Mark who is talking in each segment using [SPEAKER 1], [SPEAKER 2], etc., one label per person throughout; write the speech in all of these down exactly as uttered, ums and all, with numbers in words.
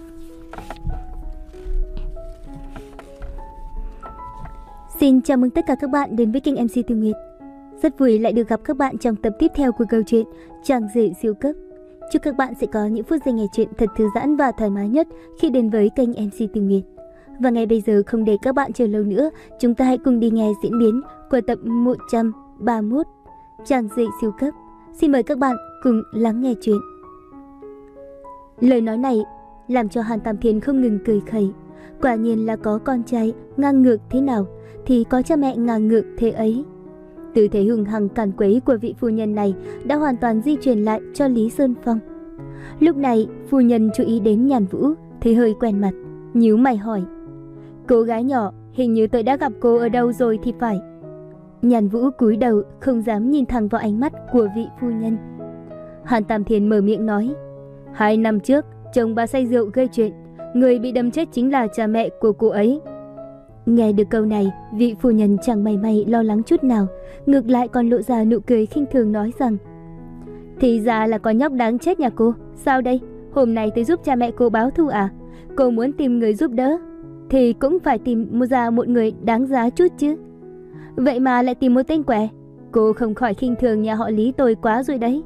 [SPEAKER 1] Xin chào mừng tất cả các bạn đến với kênh em xê Tiêu Nguyệt. Rất vui lại được gặp các bạn trong tập tiếp theo của câu chuyện Chàng rể siêu cấp. Chúc các bạn sẽ có những phút giây nghe chuyện thật thư giãn và thoải mái nhất khi đến với kênh em xê Tiêu Nguyệt. Và ngay bây giờ không để các bạn chờ lâu nữa, chúng ta hãy cùng đi nghe diễn biến của tập một trăm ba mươi mốt Chàng rể siêu cấp. Xin mời các bạn cùng lắng nghe chuyện. Lời nói này làm cho Hàn Tam Thiên không ngừng cười khẩy. Quả nhiên là có con trai ngang ngược thế nào thì có cha mẹ ngang ngược thế ấy. Tư thế hùng hằng càn quấy của vị phu nhân này đã hoàn toàn di truyền lại cho Lý Sơn Phong. Lúc này phu nhân chú ý đến Nhàn Vũ, thấy hơi quen mặt, nhíu mày hỏi: "Cô gái nhỏ, hình như tôi đã gặp cô ở đâu rồi thì phải." Nhàn Vũ cúi đầu không dám nhìn thẳng vào ánh mắt của vị phu nhân. Hàn Tam Thiên mở miệng nói: "Hai năm trước, chồng bà say rượu gây chuyện, người bị đâm chết chính là cha mẹ của cô ấy." Nghe được câu này, vị phu nhân chẳng mảy may lo lắng chút nào, ngược lại còn lộ ra nụ cười khinh thường nói rằng: "Thì ra là con nhóc đáng chết nhà cô. Sao đây? Hôm nay tôi giúp cha mẹ cô báo thù à? Cô muốn tìm người giúp đỡ thì cũng phải tìm ra một người đáng giá chút chứ. Vậy mà lại tìm một tên què. Cô không khỏi khinh thường nhà họ Lý tôi quá rồi đấy."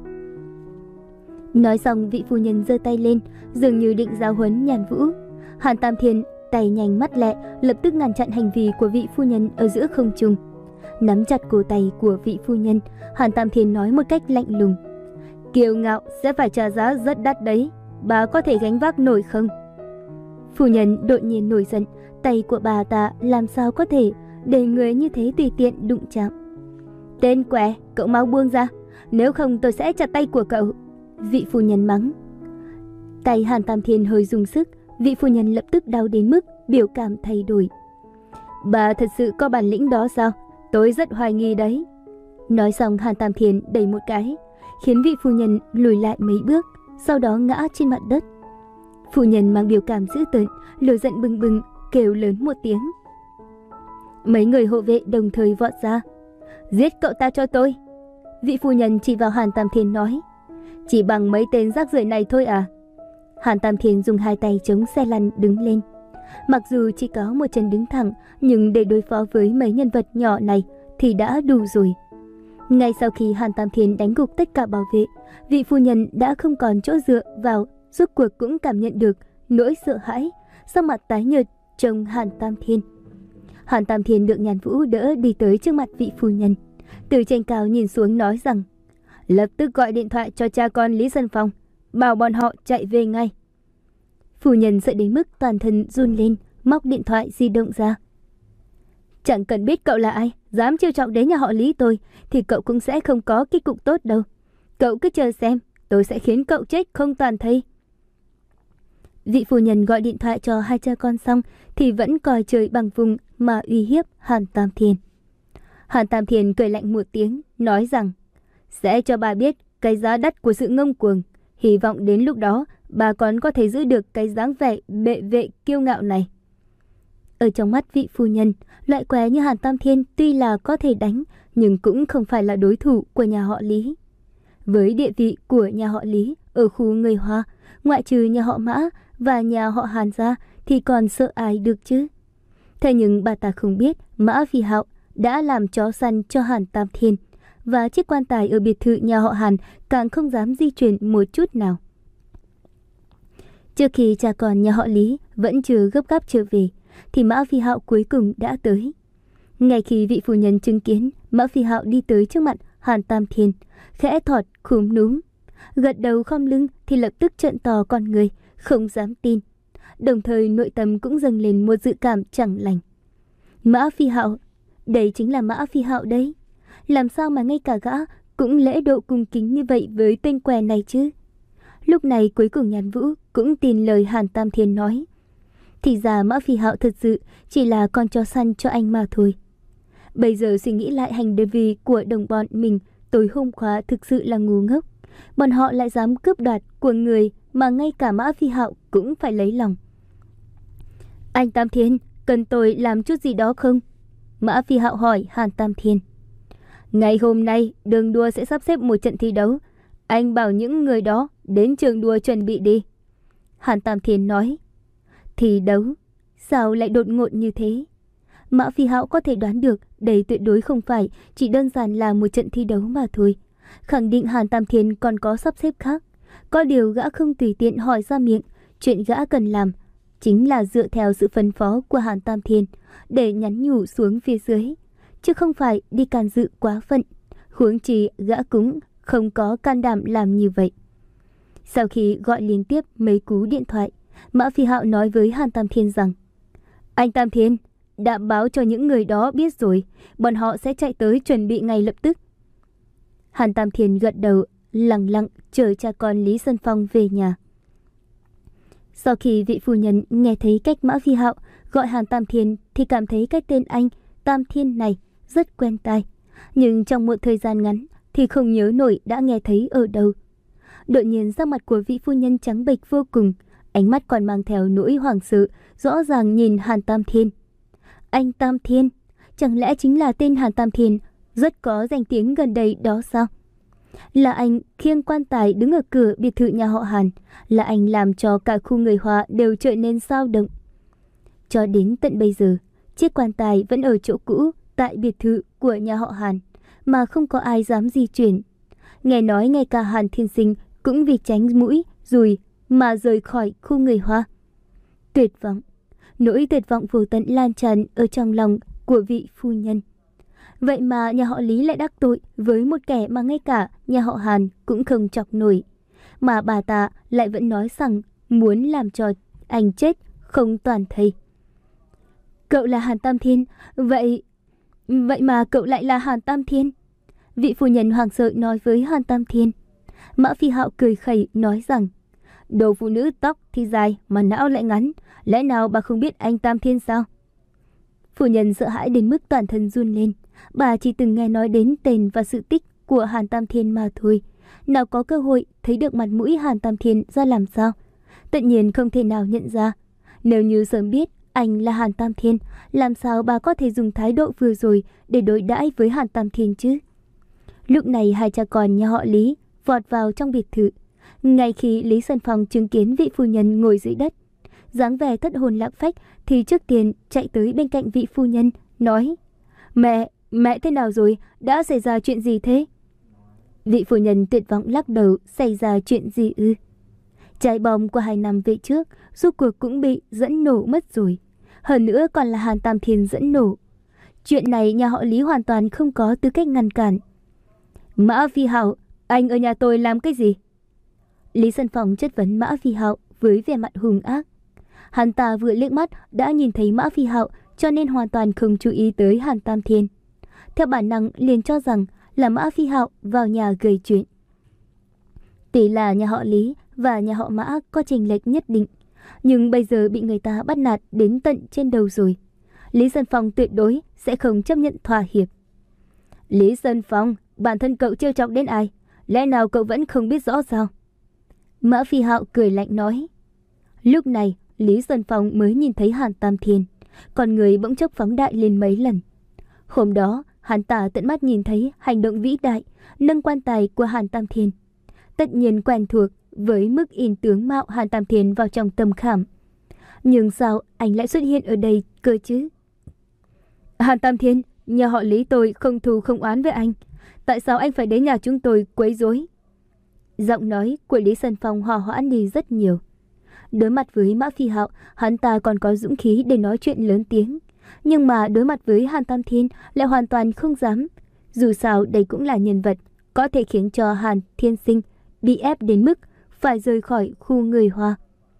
[SPEAKER 1] Nói xong, vị phu nhân giơ tay lên, dường như định giáo huấn Nhàn Vũ. Hàn Tam Thiên tay nhanh mắt lẹ, lập tức ngăn chặn hành vi của vị phu nhân ở giữa không trung. Nắm chặt cổ tay của vị phu nhân, Hàn Tam Thiên nói một cách lạnh lùng: "Kiêu ngạo sẽ phải trả giá rất đắt đấy, bà có thể gánh vác nổi không?" Phu nhân đột nhiên nổi giận, tay của bà ta làm sao có thể để người như thế tùy tiện đụng chạm. "Tên què, cậu mau buông ra, nếu không tôi sẽ chặt tay của cậu." Vị phu nhân mắng. Tay Hàn Tam Thiên hơi dùng sức, vị phu nhân lập tức đau đến mức biểu cảm thay đổi. "Bà thật sự có bản lĩnh đó sao? Tôi rất hoài nghi đấy." Nói xong, Hàn Tam Thiên đẩy một cái, khiến vị phu nhân lùi lại mấy bước, sau đó ngã trên mặt đất. Phu nhân mang biểu cảm dữ tợn, lửa giận bừng bừng, kêu lớn một tiếng. Mấy người hộ vệ đồng thời vọt ra: "Giết cậu ta cho tôi!" Vị phu nhân chỉ vào Hàn Tam Thiên nói: "Chỉ bằng mấy tên rác rưởi này thôi à?" Hàn Tam Thiên dùng hai tay chống xe lăn đứng lên. Mặc dù chỉ có một chân đứng thẳng, nhưng để đối phó với mấy nhân vật nhỏ này thì đã đủ rồi. Ngay sau khi Hàn Tam Thiên đánh gục tất cả bảo vệ, vị phu nhân đã không còn chỗ dựa vào, rốt cuộc cũng cảm nhận được nỗi sợ hãi, sắc mặt tái nhợt trông Hàn Tam Thiên. Hàn Tam Thiên được Nhàn Vũ đỡ đi tới trước mặt vị phu nhân, từ trên cao nhìn xuống nói rằng: "Lập tức gọi điện thoại cho cha con Lý Sơn Phong, bảo bọn họ chạy về ngay." Phu nhân sợ đến mức toàn thân run lên, móc điện thoại di động ra. "Chẳng cần biết cậu là ai, dám trêu chọc đến nhà họ Lý tôi thì cậu cũng sẽ không có kết cục tốt đâu. Cậu cứ chờ xem, tôi sẽ khiến cậu chết không toàn thây." Vị phu nhân gọi điện thoại cho hai cha con xong thì vẫn coi trời bằng vùng mà uy hiếp Hàn Tam Thiên. Hàn Tam Thiên cười lạnh một tiếng, nói rằng: "Sẽ cho bà biết cái giá đắt của sự ngông cuồng. Hy vọng đến lúc đó bà còn có thể giữ được cái dáng vẻ bệ vệ kiêu ngạo này." Ở trong mắt vị phu nhân, loại què như Hàn Tam Thiên tuy là có thể đánh, nhưng cũng không phải là đối thủ của nhà họ Lý. Với địa vị của nhà họ Lý ở khu người Hoa, ngoại trừ nhà họ Mã và nhà họ Hàn ra thì còn sợ ai được chứ. Thế nhưng bà ta không biết Mã Phi Hạo đã làm chó săn cho Hàn Tam Thiên, và chiếc quan tài ở biệt thự nhà họ Hàn càng không dám di chuyển một chút nào. Trước khi cha con nhà họ Lý vẫn chưa gấp gáp trở về thì Mã Phi Hạo cuối cùng đã tới. Ngay khi vị phu nhân chứng kiến Mã Phi Hạo đi tới trước mặt Hàn Tam Thiên, khẽ thọt khúm núm, gật đầu khom lưng thì lập tức trợn to con người, không dám tin. Đồng thời nội tâm cũng dâng lên một dự cảm chẳng lành. Mã Phi Hạo, đây chính là Mã Phi Hạo đấy. Làm sao mà ngay cả gã cũng lễ độ cung kính như vậy với tên què này chứ? Lúc này cuối cùng Nhàn Vũ cũng tin lời Hàn Tam Thiên nói. Thì ra Mã Phi Hạo thật sự chỉ là con chó săn cho anh mà thôi. Bây giờ suy nghĩ lại hành động vì của đồng bọn mình tối hôm qua thực sự là ngu ngốc. Bọn họ lại dám cướp đoạt của người mà ngay cả Mã Phi Hạo cũng phải lấy lòng. "Anh Tam Thiên, cần tôi làm chút gì đó không?" Mã Phi Hạo hỏi Hàn Tam Thiên. "Ngày hôm nay đường đua sẽ sắp xếp một trận thi đấu. Anh bảo những người đó đến trường đua chuẩn bị đi." Hàn Tam Thiên nói. Thi đấu? Sao lại đột ngột như thế? Mã Phi Hạo có thể đoán được đây tuyệt đối không phải chỉ đơn giản là một trận thi đấu mà thôi. Khẳng định Hàn Tam Thiên còn có sắp xếp khác. Có điều gã không tùy tiện hỏi ra miệng. Chuyện gã cần làm chính là dựa theo sự phân phó của Hàn Tam Thiên để nhắn nhủ xuống phía dưới, chứ không phải đi can dự quá phận. Huống chi gã cũng không có can đảm làm như vậy. Sau khi gọi liên tiếp mấy cú điện thoại, Mã Phi Hạo nói với Hàn Tam Thiên rằng: Anh Tam Thiên, đã báo cho những người đó biết rồi, bọn họ sẽ chạy tới chuẩn bị ngay lập tức. Hàn Tam Thiên gật đầu, lặng lặng chờ cha con Lý Sơn Phong về nhà. Sau khi vị phu nhân nghe thấy cách Mã Phi Hạo gọi Hàn Tam Thiên thì cảm thấy cái tên anh Tam Thiên này rất quen tai, nhưng trong một thời gian ngắn thì không nhớ nổi đã nghe thấy ở đâu. Đột nhiên sắc mặt của vị phu nhân trắng bệch vô cùng, ánh mắt còn mang theo nỗi hoảng sợ, rõ ràng nhìn Hàn Tam Thiên. Anh Tam Thiên, chẳng lẽ chính là tên Hàn Tam Thiên rất có danh tiếng gần đây đó sao? Là anh khiêng quan tài đứng ở cửa biệt thự nhà họ Hàn, là anh làm cho cả khu người Hoa đều trở nên sao động. Cho đến tận bây giờ, chiếc quan tài vẫn ở chỗ cũ tại biệt thự của nhà họ Hàn, mà không có ai dám di chuyển. Nghe nói ngay cả Hàn Thiên Sinh cũng vì tránh mũi dùi mà rời khỏi khu người Hoa. Tuyệt vọng, nỗi tuyệt vọng vô tận lan tràn ở trong lòng của vị phu nhân. Vậy mà nhà họ Lý lại đắc tội với một kẻ mà ngay cả nhà họ Hàn cũng không chọc nổi. Mà bà ta lại vẫn nói rằng muốn làm cho anh chết không toàn thây. Cậu là Hàn Tam Thiên, vậy... Vậy mà cậu lại là Hàn Tam Thiên? Vị phu nhân hoảng sợ nói với Hàn Tam Thiên. Mã Phi Hạo cười khẩy nói rằng: Đồ phụ nữ tóc thì dài mà não lại ngắn, lẽ nào bà không biết anh Tam Thiên sao? Phu nhân sợ hãi đến mức toàn thân run lên. Bà chỉ từng nghe nói đến tên và sự tích của Hàn Tam Thiên mà thôi, nào có cơ hội thấy được mặt mũi Hàn Tam Thiên ra làm sao. Tự nhiên không thể nào nhận ra. Nếu như sớm biết anh là Hàn Tam Thiên, làm sao bà có thể dùng thái độ vừa rồi để đối đãi với Hàn Tam Thiên chứ? Lúc này hai cha con nhà họ Lý vọt vào trong biệt thự. Ngay khi Lý Sơn Phong chứng kiến vị phu nhân ngồi dưới đất, dáng vẻ thất hồn lạc phách, thì trước tiên chạy tới bên cạnh vị phu nhân, nói: Mẹ, mẹ thế nào rồi? Đã xảy ra chuyện gì thế? Vị phu nhân tuyệt vọng lắc đầu: Xảy ra chuyện gì ư? Trái bom của hai năm về trước rốt cuộc cũng bị dẫn nổ mất rồi. Hơn nữa còn là Hàn Tam Thiên dẫn nổ. Chuyện này nhà họ Lý hoàn toàn không có tư cách ngăn cản. Mã Phi Hạo, anh ở nhà tôi làm cái gì? Lý Sơn Phong chất vấn Mã Phi Hạo với vẻ mặt hung ác. Hắn ta vừa liếc mắt đã nhìn thấy Mã Phi Hạo, cho nên hoàn toàn không chú ý tới Hàn Tam Thiên. Theo bản năng liền cho rằng là Mã Phi Hạo vào nhà gây chuyện. Tuy là nhà họ Lý và nhà họ Mã có chênh lệch nhất định, nhưng bây giờ bị người ta bắt nạt đến tận trên đầu rồi. Lý Sơn Phong tuyệt đối sẽ không chấp nhận thỏa hiệp. Lý Sơn Phong, bản thân cậu trêu chọc đến ai? Lẽ nào cậu vẫn không biết rõ sao? Mã Phi Hạo cười lạnh nói. Lúc này Lý Sơn Phong mới nhìn thấy Hàn Tam Thiên, còn người bỗng chốc phóng đại lên mấy lần. Hôm đó hắn ta tận mắt nhìn thấy hành động vĩ đại nâng quan tài của Hàn Tam Thiên, tất nhiên quen thuộc với mức in tướng mạo Hàn Tam Thiên vào trong tâm khảm. Nhưng sao anh lại xuất hiện ở đây cơ chứ? Hàn Tam Thiên, nhà họ Lý tôi không thù không oán với anh, tại sao anh phải đến nhà chúng tôi quấy rối? Giọng nói của Lý Sơn Phong hòa hoãn đi rất nhiều. Đối mặt với Mã Phi Hạo, hắn ta còn có dũng khí để nói chuyện lớn tiếng, nhưng mà đối mặt với Hàn Tam Thiên lại hoàn toàn không dám. Dù sao đây cũng là nhân vật có thể khiến cho Hàn Thiên Sinh bị ép đến mức phải rời khỏi khu người Hoa.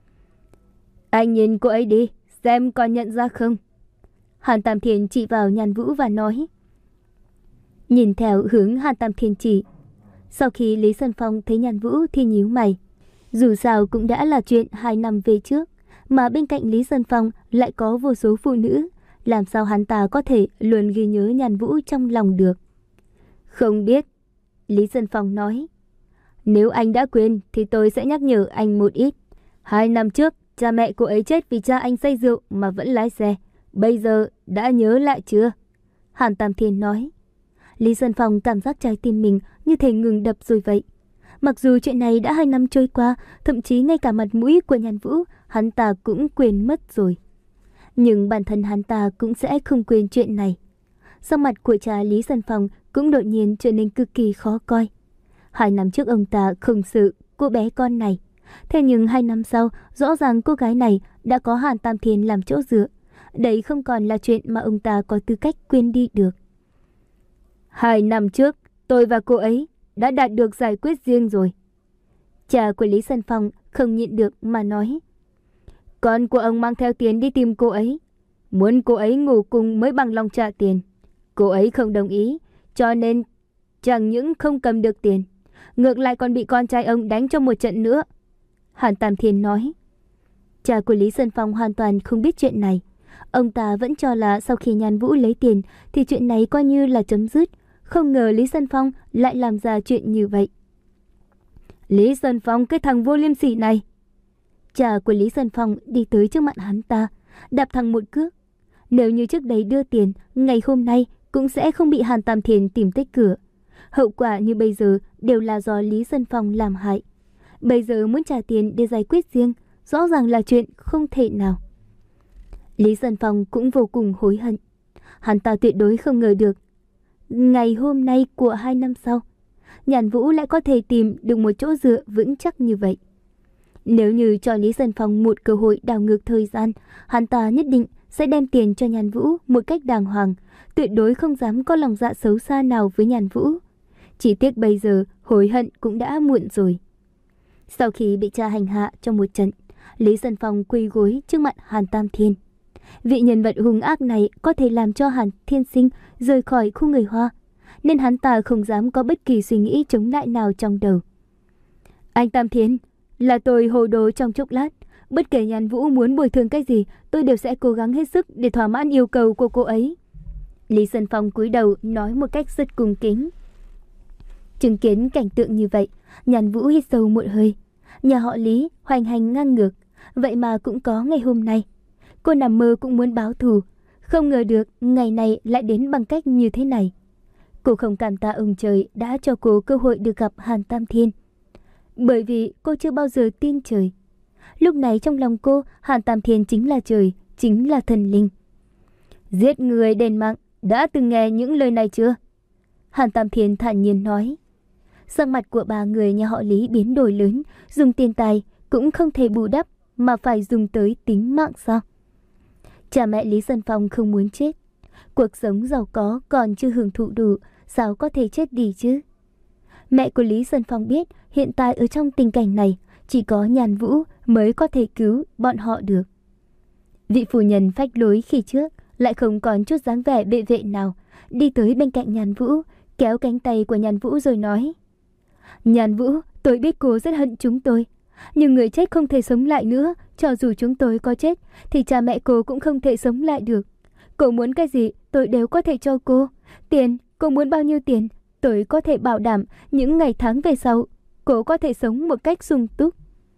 [SPEAKER 1] Anh nhìn cô ấy đi, xem còn nhận ra không? Hàn Tam Thiên chỉ vào Nhan Vũ và nói. Nhìn theo hướng Hàn Tam Thiên chỉ, sau khi Lý Sơn Phong thấy Nhan Vũ thì nhíu mày. Dù sao cũng đã là chuyện hai năm về trước, mà bên cạnh Lý Sơn Phong lại có vô số phụ nữ, làm sao hắn ta có thể luôn ghi nhớ Nhan Vũ trong lòng được? Không biết, Lý Sơn Phong nói. Nếu anh đã quên thì tôi sẽ nhắc nhở anh một ít. Hai năm trước, cha mẹ cô ấy chết vì cha anh say rượu mà vẫn lái xe. Bây giờ đã nhớ lại chưa? Hàn Tam Thiên nói. Lý Sơn Phong cảm giác trái tim mình như thể ngừng đập rồi vậy. Mặc dù chuyện này đã hai năm trôi qua, thậm chí ngay cả mặt mũi của Nhan Vũ, hắn ta cũng quên mất rồi. Nhưng bản thân hắn ta cũng sẽ không quên chuyện này. Sắc mặt của cha Lý Dân Phong cũng đột nhiên trở nên cực kỳ khó coi. Hai năm trước ông ta không sự cô bé con này. Thế nhưng hai năm sau, rõ ràng cô gái này đã có Hàn Tam Thiên làm chỗ dựa. Đấy không còn là chuyện mà ông ta có tư cách quên đi được. Hai năm trước, tôi và cô ấy đã đạt được giải quyết riêng rồi. Cha của Lý Dân Phong không nhịn được mà nói. Con của ông mang theo tiền đi tìm cô ấy. Muốn cô ấy ngủ cùng mới bằng lòng trả tiền. Cô ấy không đồng ý, cho nên chẳng những không cầm được tiền, ngược lại còn bị con trai ông đánh cho một trận nữa. Hàn Tam Thiên nói. Cha của Lý Dân Phong hoàn toàn không biết chuyện này. Ông ta vẫn cho là sau khi Nhan Vũ lấy tiền thì chuyện này coi như là chấm dứt. Không ngờ Lý Dân Phong lại làm ra chuyện như vậy. Lý Dân Phong, cái thằng vô liêm sỉ này. Cha của Lý Dân Phong đi tới trước mặt hắn ta, đạp thẳng một cước. Nếu như trước đấy đưa tiền, ngày hôm nay cũng sẽ không bị Hàn Tam Thiên tìm tới cửa. Hậu quả như bây giờ đều là do Lý Dân Phong làm hại. Bây giờ muốn trả tiền để giải quyết riêng, rõ ràng là chuyện không thể nào. Lý Dân Phong cũng vô cùng hối hận. Hắn ta tuyệt đối không ngờ được ngày hôm nay của hai năm sau, Nhan Vũ lại có thể tìm được một chỗ dựa vững chắc như vậy. Nếu như cho Lý Dân Phong một cơ hội đảo ngược thời gian, hắn ta nhất định sẽ đem tiền cho Nhan Vũ một cách đàng hoàng, tuyệt đối không dám có lòng dạ xấu xa nào với Nhan Vũ. Chỉ tiếc bây giờ hối hận cũng đã muộn rồi. Sau khi bị cha hành hạ trong một trận, Lý Dân Phong quỳ gối trước mặt Hàn Tam Thiên. Vị nhân vật hung ác này có thể làm cho Hàn Thiên Sinh rời khỏi khu người Hoa, nên hắn ta không dám có bất kỳ suy nghĩ chống lại nào trong đầu. Anh Tam Thiên, là tôi hồ đồ trong chốc lát. Bất kể Nhan Vũ muốn bồi thường cái gì, tôi đều sẽ cố gắng hết sức để thỏa mãn yêu cầu của cô ấy. Lý Dân Phong cúi đầu nói một cách rất cung kính. Chứng kiến cảnh tượng như vậy, Nhan Vũ hít sâu một hơi. Nhà họ Lý hoành hành ngang ngược, vậy mà cũng có ngày hôm nay. Cô nằm mơ cũng muốn báo thù, không ngờ được ngày này lại đến bằng cách như thế này. Cô không cảm tạ ông trời đã cho cô cơ hội được gặp Hàn Tam Thiên, bởi vì cô chưa bao giờ tin trời. Lúc này trong lòng cô, Hàn Tam Thiên chính là trời, chính là thần linh. Giết người đền mạng, đã từng nghe những lời này chưa? Hàn Tam Thiên thản nhiên nói. Sắc mặt của ba người nhà họ Lý biến đổi lớn, dùng tiền tài cũng không thể bù đắp mà phải dùng tới tính mạng sao? Cha mẹ Lý Dân Phong không muốn chết. Cuộc sống giàu có còn chưa hưởng thụ đủ, sao có thể chết đi chứ? Mẹ của Lý Dân Phong biết hiện tại ở trong tình cảnh này, chỉ có Nhan Vũ mới có thể cứu bọn họ được. Vị phu nhân phách lối khi trước lại không còn chút dáng vẻ bệ vệ nào, đi tới bên cạnh Nhan Vũ, kéo cánh tay của Nhan Vũ rồi nói. Nhan Vũ, tôi biết cô rất hận chúng tôi, nhưng người chết không thể sống lại nữa. Cho dù chúng tôi có chết thì cha mẹ cô cũng không thể sống lại được. Cô muốn cái gì tôi đều có thể cho cô. Tiền, cô muốn bao nhiêu tiền, tôi có thể bảo đảm những ngày tháng về sau cô có thể sống một cách sung túc.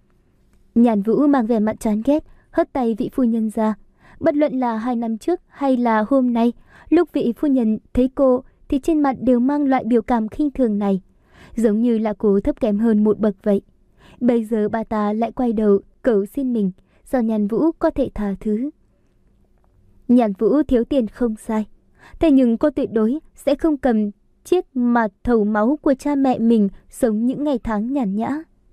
[SPEAKER 1] Nhan Vũ mang vẻ mặt chán ghét, hất tay vị phu nhân ra. Bất luận là hai năm trước hay là hôm nay, lúc vị phu nhân thấy cô thì trên mặt đều mang loại biểu cảm khinh thường này, giống như là cô thấp kém hơn một bậc vậy. Bây giờ bà ta lại quay đầu cầu xin mình, sao Nhan Vũ có thể tha thứ. Nhan Vũ thiếu tiền không sai, thế nhưng cô tuyệt đối sẽ không cầm chiếc mà thầu máu của cha mẹ mình sống những ngày tháng nhàn nhã.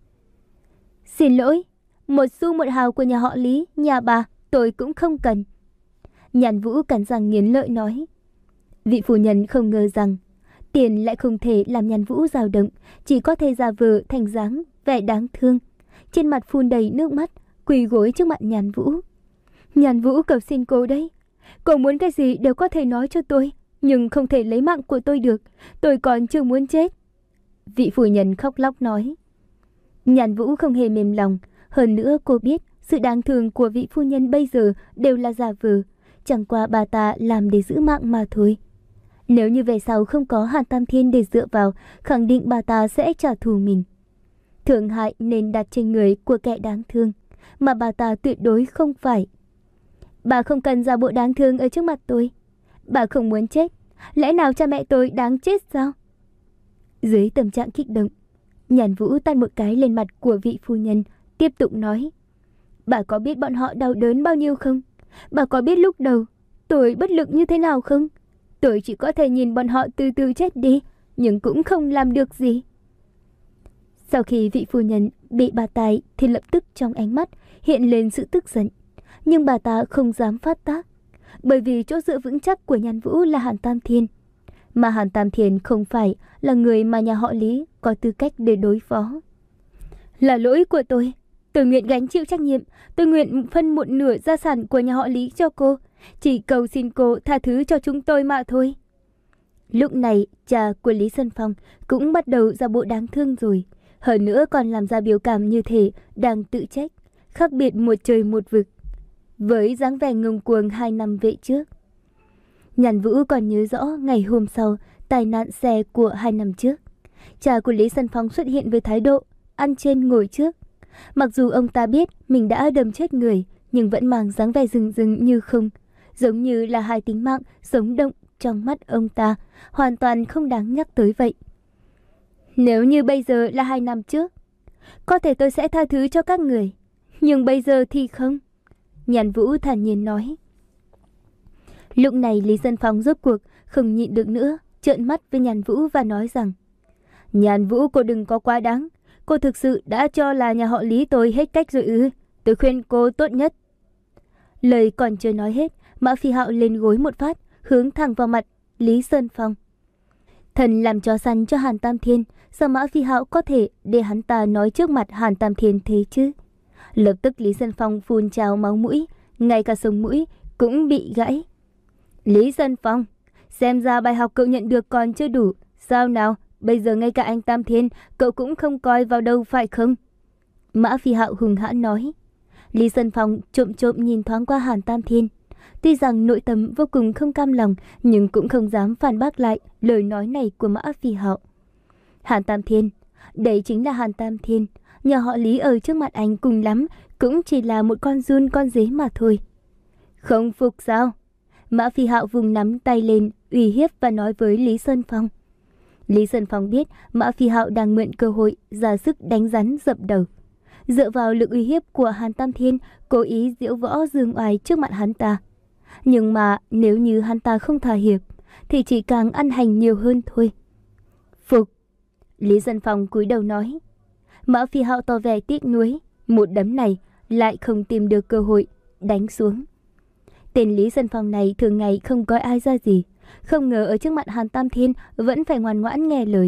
[SPEAKER 1] Xin lỗi, một xu một hào của nhà họ Lý, nhà bà, tôi cũng không cần. Nhan Vũ cắn răng nghiến lợi nói. Vị phu nhân không ngờ rằng tiền lại không thể làm Nhan Vũ dao động, chỉ có thể giả vờ thành dáng vẻ đáng thương, trên mặt phun đầy nước mắt, quỳ gối trước mặt Nhan Vũ. Nhan Vũ cầu xin cô đấy, cô muốn cái gì đều có thể nói cho tôi, nhưng không thể lấy mạng của tôi được, tôi còn chưa muốn chết. Vị phu nhân khóc lóc nói. Nhan Vũ không hề mềm lòng, hơn nữa cô biết sự đáng thương của vị phu nhân bây giờ đều là giả vờ, chẳng qua bà ta làm để giữ mạng mà thôi. Nếu như về sau không có Hàn Tam Thiên để dựa vào, khẳng định bà ta sẽ trả thù mình. Thượng hại nên đặt trên người của kẻ đáng thương, mà bà ta tuyệt đối không phải. Bà không cần giả bộ đáng thương ở trước mặt tôi. Bà không muốn chết, lẽ nào cha mẹ tôi đáng chết sao? Dưới tâm trạng kích động, Nhàn Vũ tát một cái lên mặt của vị phu nhân, tiếp tục nói. Bà có biết bọn họ đau đớn bao nhiêu không? Bà có biết lúc đầu tôi bất lực như thế nào không? Tôi chỉ có thể nhìn bọn họ từ từ chết đi, nhưng cũng không làm được gì. Sau khi vị phu nhân bị bà tài thì lập tức trong ánh mắt hiện lên sự tức giận. Nhưng bà ta không dám phát tác, bởi vì chỗ dựa vững chắc của Nhàn Vũ là Hàn Tam Thiên. Mà Hàn Tam Thiên không phải là người mà nhà họ Lý có tư cách để đối phó. Là lỗi của tôi, tôi nguyện gánh chịu trách nhiệm, tôi nguyện phân một nửa gia sản của nhà họ Lý cho cô. Chỉ cầu xin cô tha thứ cho chúng tôi mà thôi. Lúc này cha của Lý Sơn Phong cũng bắt đầu ra bộ đáng thương rồi. Hơn nữa còn làm ra biểu cảm như thể đang tự trách, khác biệt một trời một vực với dáng vẻ ngông cuồng hai năm về trước. Nhàn Vũ còn nhớ rõ ngày hôm sau tai nạn xe của hai năm trước. Cha của Lý Sơn Phong xuất hiện với thái độ ăn trên ngồi trước. Mặc dù ông ta biết mình đã đâm chết người, nhưng vẫn mang dáng vẻ rừng rừng như không, giống như là hai tính mạng sống động trong mắt ông ta, hoàn toàn không đáng nhắc tới vậy. Nếu như bây giờ là hai năm trước, có thể tôi sẽ tha thứ cho các người, nhưng bây giờ thì không. Nhàn Vũ thản nhiên nói. Lúc này Lý Sơn Phong rốt cuộc không nhịn được nữa, trợn mắt với Nhàn Vũ và nói rằng: Nhàn Vũ, cô đừng có quá đáng. Cô thực sự đã cho là nhà họ Lý tôi hết cách rồi ư? Tôi khuyên cô tốt nhất. Lời còn chưa nói hết, Mã Phi Hạo lên gối một phát, hướng thẳng vào mặt Lý Sơn Phong. Thần làm chó săn cho Hàn Tam Thiên, sao Mã Phi Hạo có thể để hắn ta nói trước mặt Hàn Tam Thiên thế chứ? Lập tức Lý Sơn Phong phun trào máu mũi, ngay cả sống mũi cũng bị gãy. Lý Sơn Phong, xem ra bài học cậu nhận được còn chưa đủ. Sao nào, bây giờ ngay cả anh Tam Thiên cậu cũng không coi vào đâu phải không? Mã Phi Hạo hùng hãn nói. Lý Sơn Phong trộm trộm nhìn thoáng qua Hàn Tam Thiên. Tuy rằng nội tâm vô cùng không cam lòng, nhưng cũng không dám phản bác lại lời nói này của Mã Phi Hạo. Hàn Tam Thiên, đấy chính là Hàn Tam Thiên. Nhà họ Lý ở trước mặt anh cùng lắm cũng chỉ là một con giun con dế mà thôi. Không phục sao? Mã Phi Hạo vùng nắm tay lên, uy hiếp và nói với Lý Sơn Phong. Lý Sơn Phong biết Mã Phi Hạo đang mượn cơ hội ra sức đánh rắn dập đầu. Dựa vào lực uy hiếp của Hàn Tam Thiên, cố ý giễu võ dương oai trước mặt hắn ta. Nhưng mà nếu như hắn ta không thỏa hiệp, thì chỉ càng ăn hành nhiều hơn thôi. Phục. Lý Sơn Phong cúi đầu nói. Mã Phi Hạo tỏ vẻ tiếc nuối, một đấm này lại không tìm được cơ hội đánh xuống. Tên Lý Sơn Phong này thường ngày không coi ai ra gì, không ngờ ở trước mặt Hàn Tam Thiên vẫn phải ngoan ngoãn nghe lời.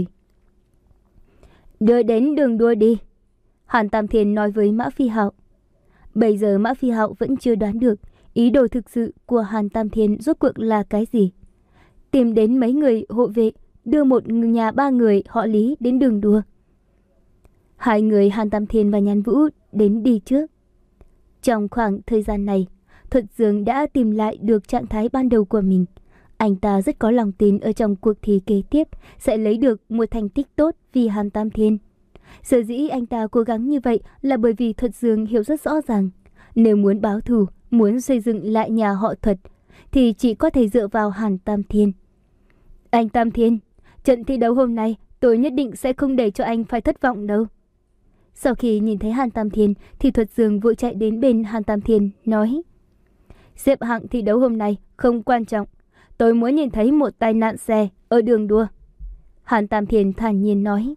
[SPEAKER 1] Đưa đến đường đua đi, Hàn Tam Thiên nói với Mã Phi Hạo. Bây giờ Mã Phi Hạo vẫn chưa đoán được ý đồ thực sự của Hàn Tam Thiên rốt cuộc là cái gì. Tìm đến mấy người hộ vệ, đưa một nhà ba người họ Lý đến đường đua. Hai người Hàn Tam Thiên và Nhàn Vũ đến đi trước. Trong khoảng thời gian này, Thuật Dương đã tìm lại được trạng thái ban đầu của mình. Anh ta rất có lòng tin ở trong cuộc thi kế tiếp sẽ lấy được một thành tích tốt vì Hàn Tam Thiên. Sở dĩ anh ta cố gắng như vậy là bởi vì Thuật Dương hiểu rất rõ ràng, nếu muốn báo thù, muốn xây dựng lại nhà họ Thuật thì chỉ có thể dựa vào Hàn Tam Thiên. Anh Tam Thiên, trận thi đấu hôm nay tôi nhất định sẽ không để cho anh phải thất vọng đâu. Sau khi nhìn thấy Hàn Tam Thiên thì Thuật Dương vội chạy đến bên Hàn Tam Thiên nói: Xếp hạng thi đấu hôm nay không quan trọng, tôi muốn nhìn thấy một tai nạn xe ở đường đua. Hàn Tam Thiên thản nhiên nói.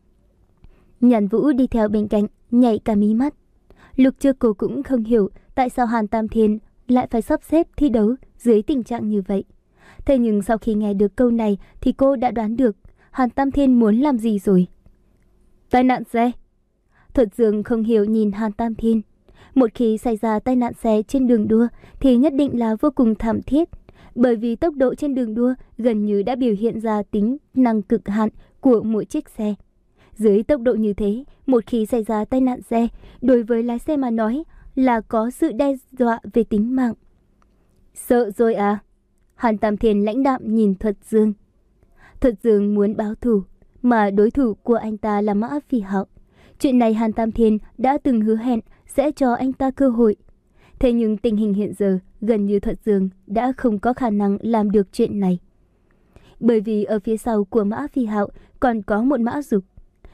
[SPEAKER 1] Nhàn Vũ đi theo bên cạnh, nhảy cả mí mắt. Lúc trước cô cũng không hiểu tại sao Hàn Tam Thiên lại phải sắp xếp thi đấu dưới tình trạng như vậy. Thế nhưng sau khi nghe được câu này thì cô đã đoán được Hàn Tam Thiên muốn làm gì rồi. Tai nạn xe. Thuật Dương không hiểu nhìn Hàn Tam Thiên. Một khi xảy ra tai nạn xe trên đường đua thì nhất định là vô cùng thảm thiết, bởi vì tốc độ trên đường đua gần như đã biểu hiện ra tính năng cực hạn của mỗi chiếc xe. Dưới tốc độ như thế, một khi xảy ra tai nạn xe, đối với lái xe mà nói là có sự đe dọa về tính mạng. Sợ rồi à? Hàn Tam Thiên lãnh đạm nhìn Thuật Dương. Thuật Dương muốn báo thù, mà đối thủ của anh ta là Mã Phi Hạo. Chuyện này Hàn Tam Thiên đã từng hứa hẹn sẽ cho anh ta cơ hội. Thế nhưng tình hình hiện giờ gần như Thuật Dương đã không có khả năng làm được chuyện này. Bởi vì ở phía sau của Mã Phi Hạo còn có một Mã Dục.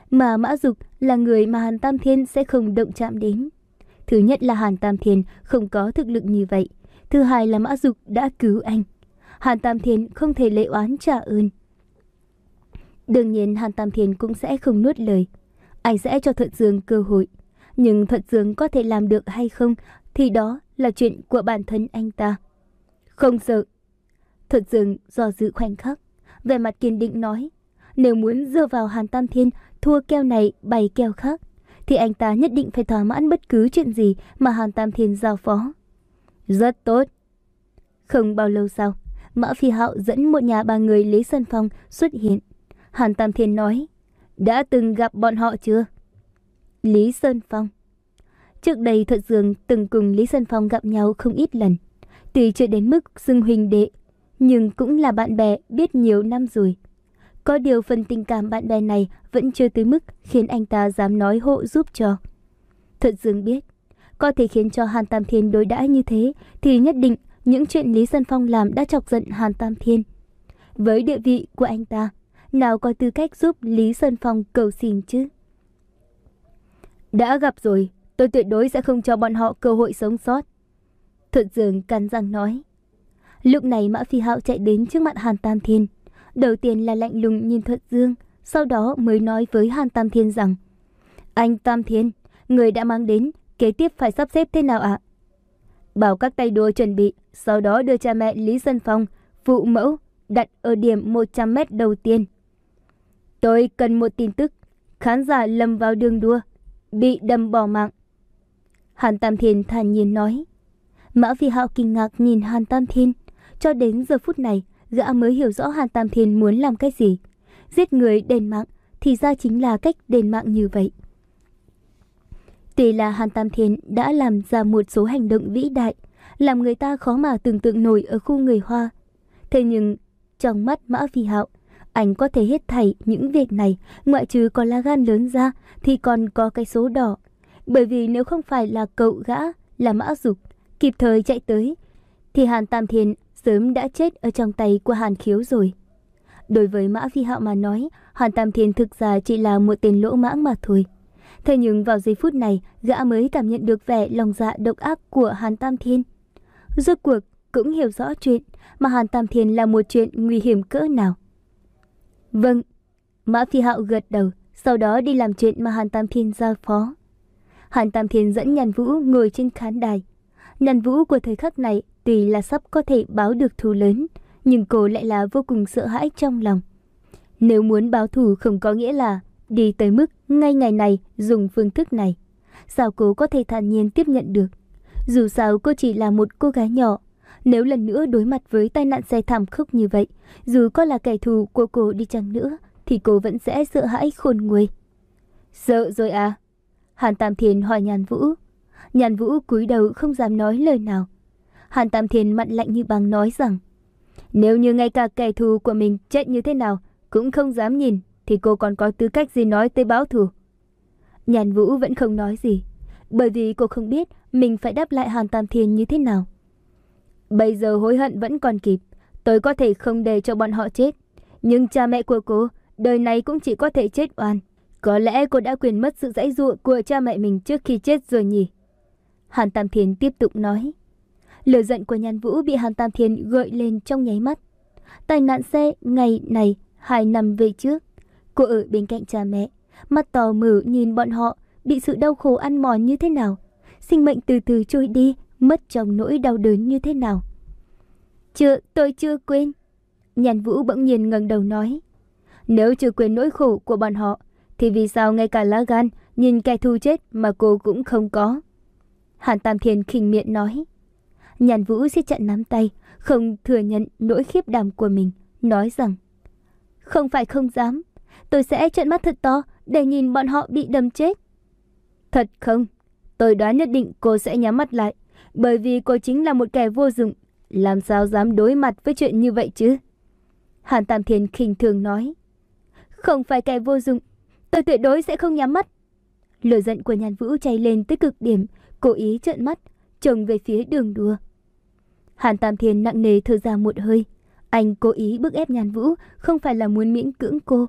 [SPEAKER 1] mà Mã Dục là người mà Hàn Tam Thiên sẽ không động chạm đến. Thứ nhất là Hàn Tam Thiên không có thực lực như vậy. Thứ hai là Mã Dục đã cứu anh. Hàn Tam Thiên không thể lệ oán trả ơn. Đương nhiên Hàn Tam Thiên cũng sẽ không nuốt lời. Anh sẽ cho Thuận Dương cơ hội. Nhưng Thuận Dương có thể làm được hay không thì đó là chuyện của bản thân anh ta. Không sợ. Thuận Dương do dự khoảnh khắc, vẻ mặt kiên định nói, nếu muốn dựa vào Hàn Tam Thiên thua keo này bày keo khác, thì anh ta nhất định phải thỏa mãn bất cứ chuyện gì mà Hàn Tam Thiên giao phó. Rất tốt. Không bao lâu sau, Mã Phi Hạo dẫn một nhà ba người Lý Sơn Phong xuất hiện. Hàn Tam Thiên nói, đã từng gặp bọn họ chưa? Lý Sơn Phong. Trước đây Thuận Dương từng cùng Lý Sơn Phong gặp nhau không ít lần. Tuy chưa đến mức xưng huynh đệ, nhưng cũng là bạn bè biết nhiều năm rồi. Có điều phần tình cảm bạn bè này vẫn chưa tới mức khiến anh ta dám nói hộ giúp cho. Thuận Dương biết, có thể khiến cho Hàn Tam Thiên đối đãi như thế thì nhất định những chuyện Lý Sơn Phong làm đã chọc giận Hàn Tam Thiên. Với địa vị của anh ta, nào có tư cách giúp Lý Sơn Phong cầu xin chứ? Đã gặp rồi, tôi tuyệt đối sẽ không cho bọn họ cơ hội sống sót. Thuận Dương cắn răng nói. Lúc này Mã Phi Hạo chạy đến trước mặt Hàn Tam Thiên. Đầu tiên là lạnh lùng nhìn Thuận Dương, sau đó mới nói với Hàn Tam Thiên rằng, anh Tam Thiên, người đã mang đến, kế tiếp phải sắp xếp thế nào ạ? Bảo các tay đua chuẩn bị, sau đó đưa cha mẹ Lý Sơn Phong, phụ mẫu, đặt ở điểm một trăm mét đầu tiên. Tôi cần một tin tức, khán giả lầm vào đường đua, bị đâm bỏ mạng. Hàn Tam Thiên thản nhiên nói. Mã Phi Hạo kinh ngạc nhìn Hàn Tam Thiên. Cho đến giờ phút này, gã mới hiểu rõ Hàn Tam Thiên muốn làm cái gì. Giết người đền mạng, thì ra chính là cách đền mạng như vậy. Tuy là Hàn Tam Thiên đã làm ra một số hành động vĩ đại, làm người ta khó mà tưởng tượng nổi ở khu người Hoa. Thế nhưng, trong mắt Mã Phi Hạo, anh có thể hết thảy những việc này, ngoại trừ có lá gan lớn ra, thì còn có cái số đỏ. Bởi vì nếu không phải là cậu gã, là Mã Dục, kịp thời chạy tới, thì Hàn Tam Thiên sớm đã chết ở trong tay của Hàn Khiếu rồi. Đối với Mã Phi Hạo mà nói, Hàn Tam Thiên thực ra chỉ là một tên lỗ mãng mà thôi. Thế nhưng vào giây phút này, gã mới cảm nhận được vẻ lòng dạ độc ác của Hàn Tam Thiên. Rốt cuộc cũng hiểu rõ chuyện mà Hàn Tam Thiên là một chuyện nguy hiểm cỡ nào. Vâng, Mã Phi Hạo gật đầu, sau đó đi làm chuyện mà Hàn Tam Thiên giao phó. Hàn Tam Thiên dẫn Nhàn Vũ ngồi trên khán đài. Nhàn Vũ của thời khắc này tuy là sắp có thể báo được thù lớn, nhưng cô lại là vô cùng sợ hãi trong lòng. Nếu muốn báo thù không có nghĩa là đi tới mức ngay ngày này dùng phương thức này. Sao cô có thể thản nhiên tiếp nhận được? Dù sao cô chỉ là một cô gái nhỏ. Nếu lần nữa đối mặt với tai nạn xe thảm khốc như vậy, dù có là kẻ thù của cô đi chăng nữa, thì cô vẫn sẽ sợ hãi khôn nguôi. Sợ rồi à? Hàn Tam Thiên hỏi Nhàn Vũ. Nhàn Vũ cúi đầu không dám nói lời nào. Hàn Tam Thiên mặt lạnh như băng nói rằng, nếu như ngay cả kẻ thù của mình chết như thế nào cũng không dám nhìn, thì cô còn có tư cách gì nói tới báo thù? Nhàn Vũ vẫn không nói gì, bởi vì cô không biết mình phải đáp lại Hàn Tam Thiên như thế nào. Bây giờ hối hận vẫn còn kịp, tôi có thể không để cho bọn họ chết, nhưng cha mẹ của cô đời này cũng chỉ có thể chết oan. Có lẽ cô đã quên mất sự dãy dụa của cha mẹ mình trước khi chết rồi nhỉ? Hàn Tam Thiên tiếp tục nói. Lửa giận của Nhàn Vũ bị Hàn Tam Thiên gợi lên trong nháy mắt. Tai nạn xe ngày này hai năm về trước, cô ở bên cạnh cha mẹ, mắt to mở nhìn bọn họ bị sự đau khổ ăn mòn như thế nào, sinh mệnh từ từ trôi đi, mất trong nỗi đau đớn như thế nào. Chưa, tôi chưa quên. Nhàn Vũ bỗng nhiên ngẩng đầu nói. Nếu chưa quên nỗi khổ của bọn họ, thì vì sao ngay cả lá gan nhìn kẻ thù chết mà cô cũng không có? Hàn Tam Thiên khinh miệng nói. Nhàn Vũ siết chặt nắm tay, không thừa nhận nỗi khiếp đảm của mình, nói rằng, không phải không dám, tôi sẽ trợn mắt thật to để nhìn bọn họ bị đâm chết. Thật không? Tôi đoán nhất định cô sẽ nhắm mắt lại, bởi vì cô chính là một kẻ vô dụng, làm sao dám đối mặt với chuyện như vậy chứ? Hàn Tam Thiên khinh thường nói. Không phải kẻ vô dụng, tôi tuyệt đối sẽ không nhắm mắt. Lửa giận của Nhàn Vũ cháy lên tới cực điểm, cố ý trợn mắt, trông về phía đường đua. Hàn Tam Thiên nặng nề thở ra một hơi. Anh cố ý bức ép Nhàn Vũ, không phải là muốn miễn cưỡng cô.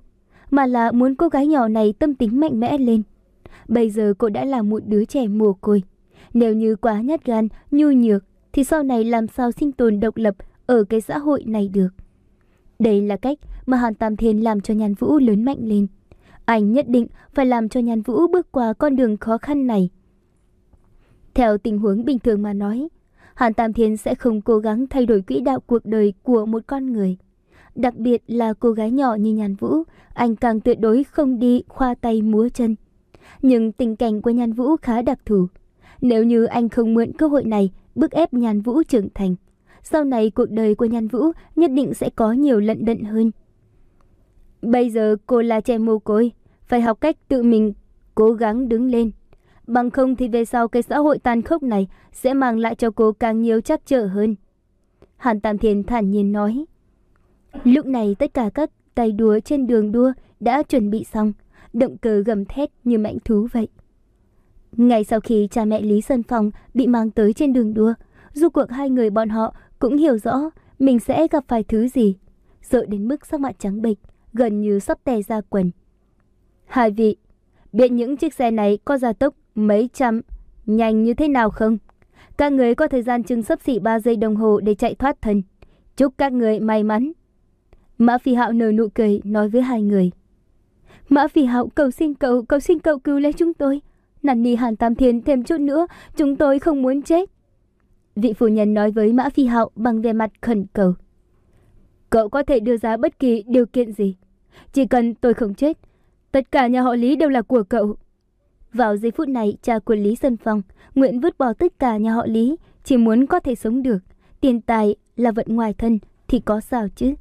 [SPEAKER 1] mà là muốn cô gái nhỏ này tâm tính mạnh mẽ lên. Bây giờ cô đã là một đứa trẻ mồ côi. Nếu như quá nhát gan, nhu nhược, thì sau này làm sao sinh tồn độc lập ở cái xã hội này được. Đây là cách mà Hàn Tam Thiên làm cho Nhan Vũ lớn mạnh lên. Anh nhất định phải làm cho Nhan Vũ bước qua con đường khó khăn này. Theo tình huống bình thường mà nói, Hàn Tam Thiên sẽ không cố gắng thay đổi quỹ đạo cuộc đời của một con người. Đặc biệt là cô gái nhỏ như Nhan Vũ, anh càng tuyệt đối không đi khoa tay múa chân. Nhưng tình cảnh của Nhan Vũ khá đặc thù. Nếu như anh không mượn cơ hội này bức ép Nhan Vũ trưởng thành, sau này cuộc đời của Nhan Vũ nhất định sẽ có nhiều lận đận hơn. Bây giờ cô là trẻ mồ côi, phải học cách tự mình cố gắng đứng lên. Bằng không thì về sau cái xã hội tàn khốc này sẽ mang lại cho cô càng nhiều trắc trở hơn. Hàn Tam Thiên thản nhiên nói. Lúc này tất cả các tay đua trên đường đua đã chuẩn bị xong, động cơ gầm thét như mãnh thú vậy. Ngay sau khi cha mẹ Lý Sơn Phong bị mang tới trên đường đua, rốt cuộc hai người bọn họ cũng hiểu rõ mình sẽ gặp phải thứ gì, sợ đến mức sắc mặt trắng bệch, gần như sắp tè ra quần. Hai vị, biết những chiếc xe này có gia tốc mấy trăm, nhanh như thế nào không? Các người có thời gian chừng sắp xỉ ba giây đồng hồ để chạy thoát thân. Chúc các người may mắn. Mã Phi Hạo nở nụ cười nói với hai người. Mã Phi Hạo, cầu xin cậu, cầu xin cậu cứu lấy chúng tôi. Năn nỉ Hàn Tam Thiên thêm chút nữa, chúng tôi không muốn chết. Vị phu nhân nói với Mã Phi Hạo bằng vẻ mặt khẩn cầu. Cậu có thể đưa ra bất kỳ điều kiện gì, chỉ cần tôi không chết, tất cả nhà họ Lý đều là của cậu. Vào giây phút này, cha của Lý Sơn Phong nguyện vứt bỏ tất cả nhà họ Lý, chỉ muốn có thể sống được. Tiền tài là vật ngoài thân thì có sao chứ.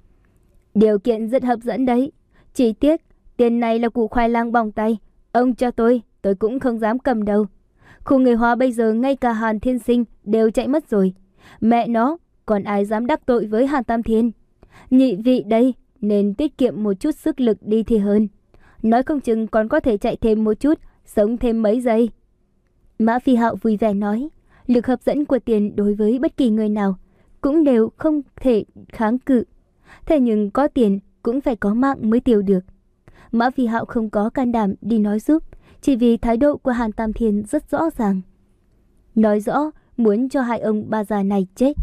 [SPEAKER 1] Điều kiện rất hấp dẫn đấy. Chỉ tiếc tiền này là củ khoai lang bỏng tay. Ông cho tôi, tôi cũng không dám cầm đâu. Khu người Hoa bây giờ ngay cả Hàn Thiên Sinh đều chạy mất rồi. Mẹ nó, còn ai dám đắc tội với Hàn Tam Thiên. Nhị vị đây nên tiết kiệm một chút sức lực đi thì hơn. Nói không chừng còn có thể chạy thêm một chút, sống thêm mấy giây. Mã Phi Hạo vui vẻ nói. Lực hấp dẫn của tiền đối với bất kỳ người nào cũng đều không thể kháng cự. Thế nhưng có tiền cũng phải có mạng mới tiêu được. Mã Phi Hạo không có can đảm đi nói giúp, chỉ vì thái độ của Hàn Tam Thiên rất rõ ràng. Nói rõ muốn cho hai ông bà già này chết.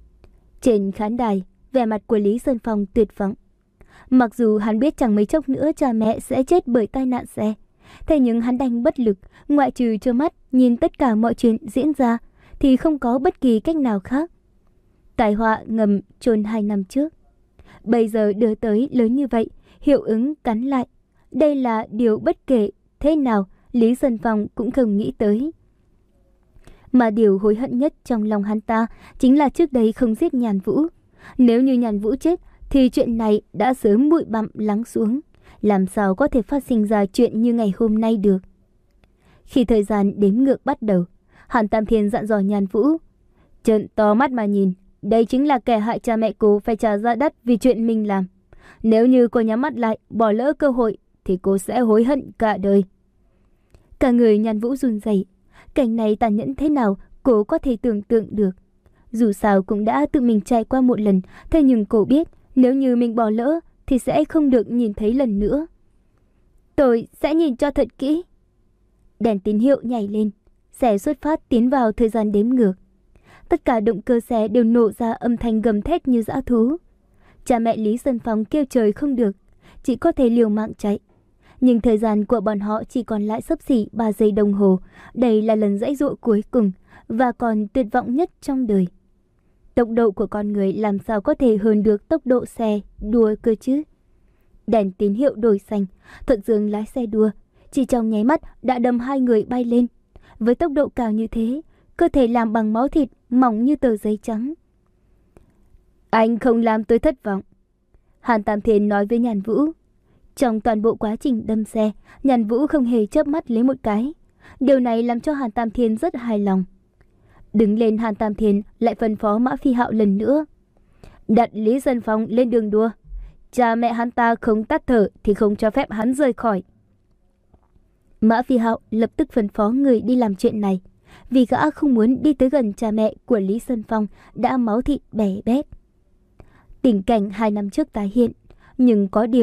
[SPEAKER 1] Trên khán đài, vẻ mặt của Lý Sơn Phong tuyệt vọng. Mặc dù hắn biết chẳng mấy chốc nữa cha mẹ sẽ chết bởi tai nạn xe, thế nhưng hắn đành bất lực, ngoại trừ trơ mắt nhìn tất cả mọi chuyện diễn ra thì không có bất kỳ cách nào khác. Tai họa ngầm chôn hai năm trước, bây giờ đưa tới lớn như vậy, hiệu ứng cắn lại. Đây là điều bất kể thế nào Lý Sơn Phong cũng không nghĩ tới. Mà điều hối hận nhất trong lòng hắn ta chính là trước đây không giết Nhàn Vũ. Nếu như Nhàn Vũ chết thì chuyện này đã sớm bụi bặm lắng xuống, làm sao có thể phát sinh ra chuyện như ngày hôm nay được. Khi thời gian đếm ngược bắt đầu, Hàn Tam Thiên dặn dò Nhàn Vũ, trợn to mắt mà nhìn, đây chính là kẻ hại cha mẹ cô phải trả giá đắt vì chuyện mình làm. Nếu như cô nhắm mắt lại, bỏ lỡ cơ hội thì cô sẽ hối hận cả đời. Cả người Nhàn Vũ run rẩy. Cảnh này tàn nhẫn thế nào cô có thể tưởng tượng được. Dù sao cũng đã tự mình trải qua một lần, thế nhưng cô biết nếu như mình bỏ lỡ thì sẽ không được nhìn thấy lần nữa. Tôi sẽ nhìn cho thật kỹ. Đèn tín hiệu nhảy lên, xe xuất phát tiến vào thời gian đếm ngược. Tất cả động cơ xe đều nổ ra âm thanh gầm thét như dã thú. Cha mẹ Lý Sơn Phong kêu trời không được, chỉ có thể liều mạng chạy. Nhưng thời gian của bọn họ chỉ còn lại xấp xỉ ba giây đồng hồ. Đây là lần giãy giụa cuối cùng và còn tuyệt vọng nhất trong đời. Tốc độ của con người làm sao có thể hơn được tốc độ xe đua cơ chứ? Đèn tín hiệu đổi xanh, Thuận Dương lái xe đua, chỉ trong nháy mắt đã đâm hai người bay lên. Với tốc độ cao như thế, cơ thể làm bằng máu thịt mỏng như tờ giấy trắng. Anh không làm tôi thất vọng, Hàn Tam Thiên nói với Nhàn Vũ. Trong toàn bộ quá trình đâm xe, Nhàn Vũ không hề chớp mắt lấy một cái. Điều này làm cho Hàn Tam Thiên rất hài lòng. Đứng lên, Hàn Tam Thiên lại phân phó Mã Phi Hạo lần nữa. Đặt Lý Sơn Phong lên đường đua. Cha mẹ hắn ta không tắt thở thì không cho phép hắn rời khỏi. Mã Phi Hạo lập tức phân phó người đi làm chuyện này, vì gã không muốn đi tới gần cha mẹ của Lý Sơn Phong đã máu thịt bè bét. Tình cảnh hai năm trước tái hiện, nhưng có điều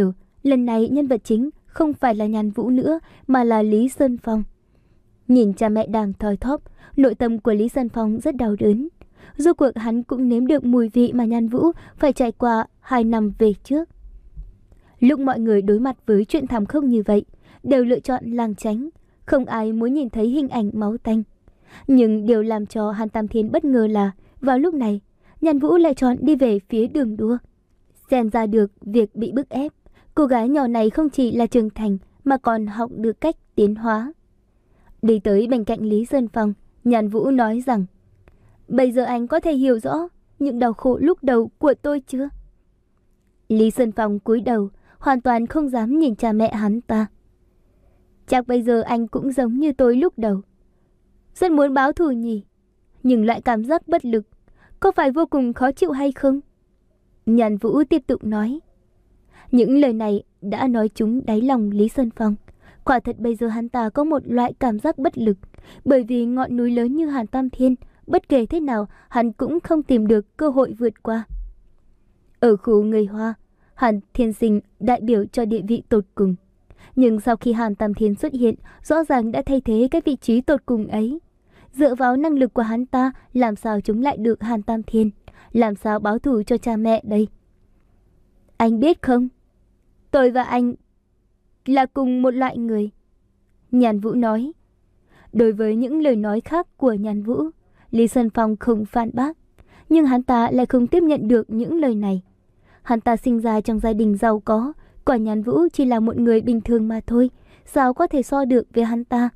[SPEAKER 1] Lần này nhân vật chính không phải là Nhan Vũ nữa mà là Lý Sơn Phong. Nhìn cha mẹ đang thoi thóp, nội tâm của Lý Sơn Phong rất đau đớn. Rốt cuộc hắn cũng nếm được mùi vị mà Nhan Vũ phải trải qua hai năm về trước. Lúc mọi người đối mặt với chuyện thảm khốc như vậy, đều lựa chọn lảng tránh, không ai muốn nhìn thấy hình ảnh máu tanh. Nhưng điều làm cho Hàn Tam Thiên bất ngờ là vào lúc này, Nhan Vũ lại chọn đi về phía đường đua. Xem ra được việc bị bức ép, cô gái nhỏ này không chỉ là trưởng thành mà còn học được cách tiến hóa. Đi tới bên cạnh Lý Sơn Phong, Nhan Vũ nói rằng: bây giờ anh có thể hiểu rõ những đau khổ lúc đầu của tôi chưa? Lý Sơn Phong cúi đầu, hoàn toàn không dám nhìn cha mẹ hắn ta. Chắc bây giờ anh cũng giống như tôi lúc đầu, rất muốn báo thù nhỉ, nhưng lại cảm giác bất lực, có phải vô cùng khó chịu hay không? Nhan Vũ tiếp tục nói. Những lời này đã nói trúng đáy lòng Lý Sơn Phong. Quả thật bây giờ hắn ta có một loại cảm giác bất lực, bởi vì ngọn núi lớn như Hàn Tam Thiên, bất kể thế nào hắn cũng không tìm được cơ hội vượt qua. Ở khu người Hoa, Hàn Thiên Sinh đại biểu cho địa vị tột cùng. Nhưng sau khi Hàn Tam Thiên xuất hiện, rõ ràng đã thay thế cái vị trí tột cùng ấy. Dựa vào năng lực của hắn ta, làm sao chống lại được Hàn Tam Thiên? Làm sao báo thù cho cha mẹ đây? Anh biết không, tôi và anh là cùng một loại người, Nhan Vũ nói. Đối với những lời nói khác của Nhan Vũ, Lý Sơn Phong không phản bác, nhưng hắn ta lại không tiếp nhận được những lời này. Hắn ta sinh ra trong gia đình giàu có, còn Nhan Vũ chỉ là một người bình thường mà thôi, sao có thể so được với hắn ta?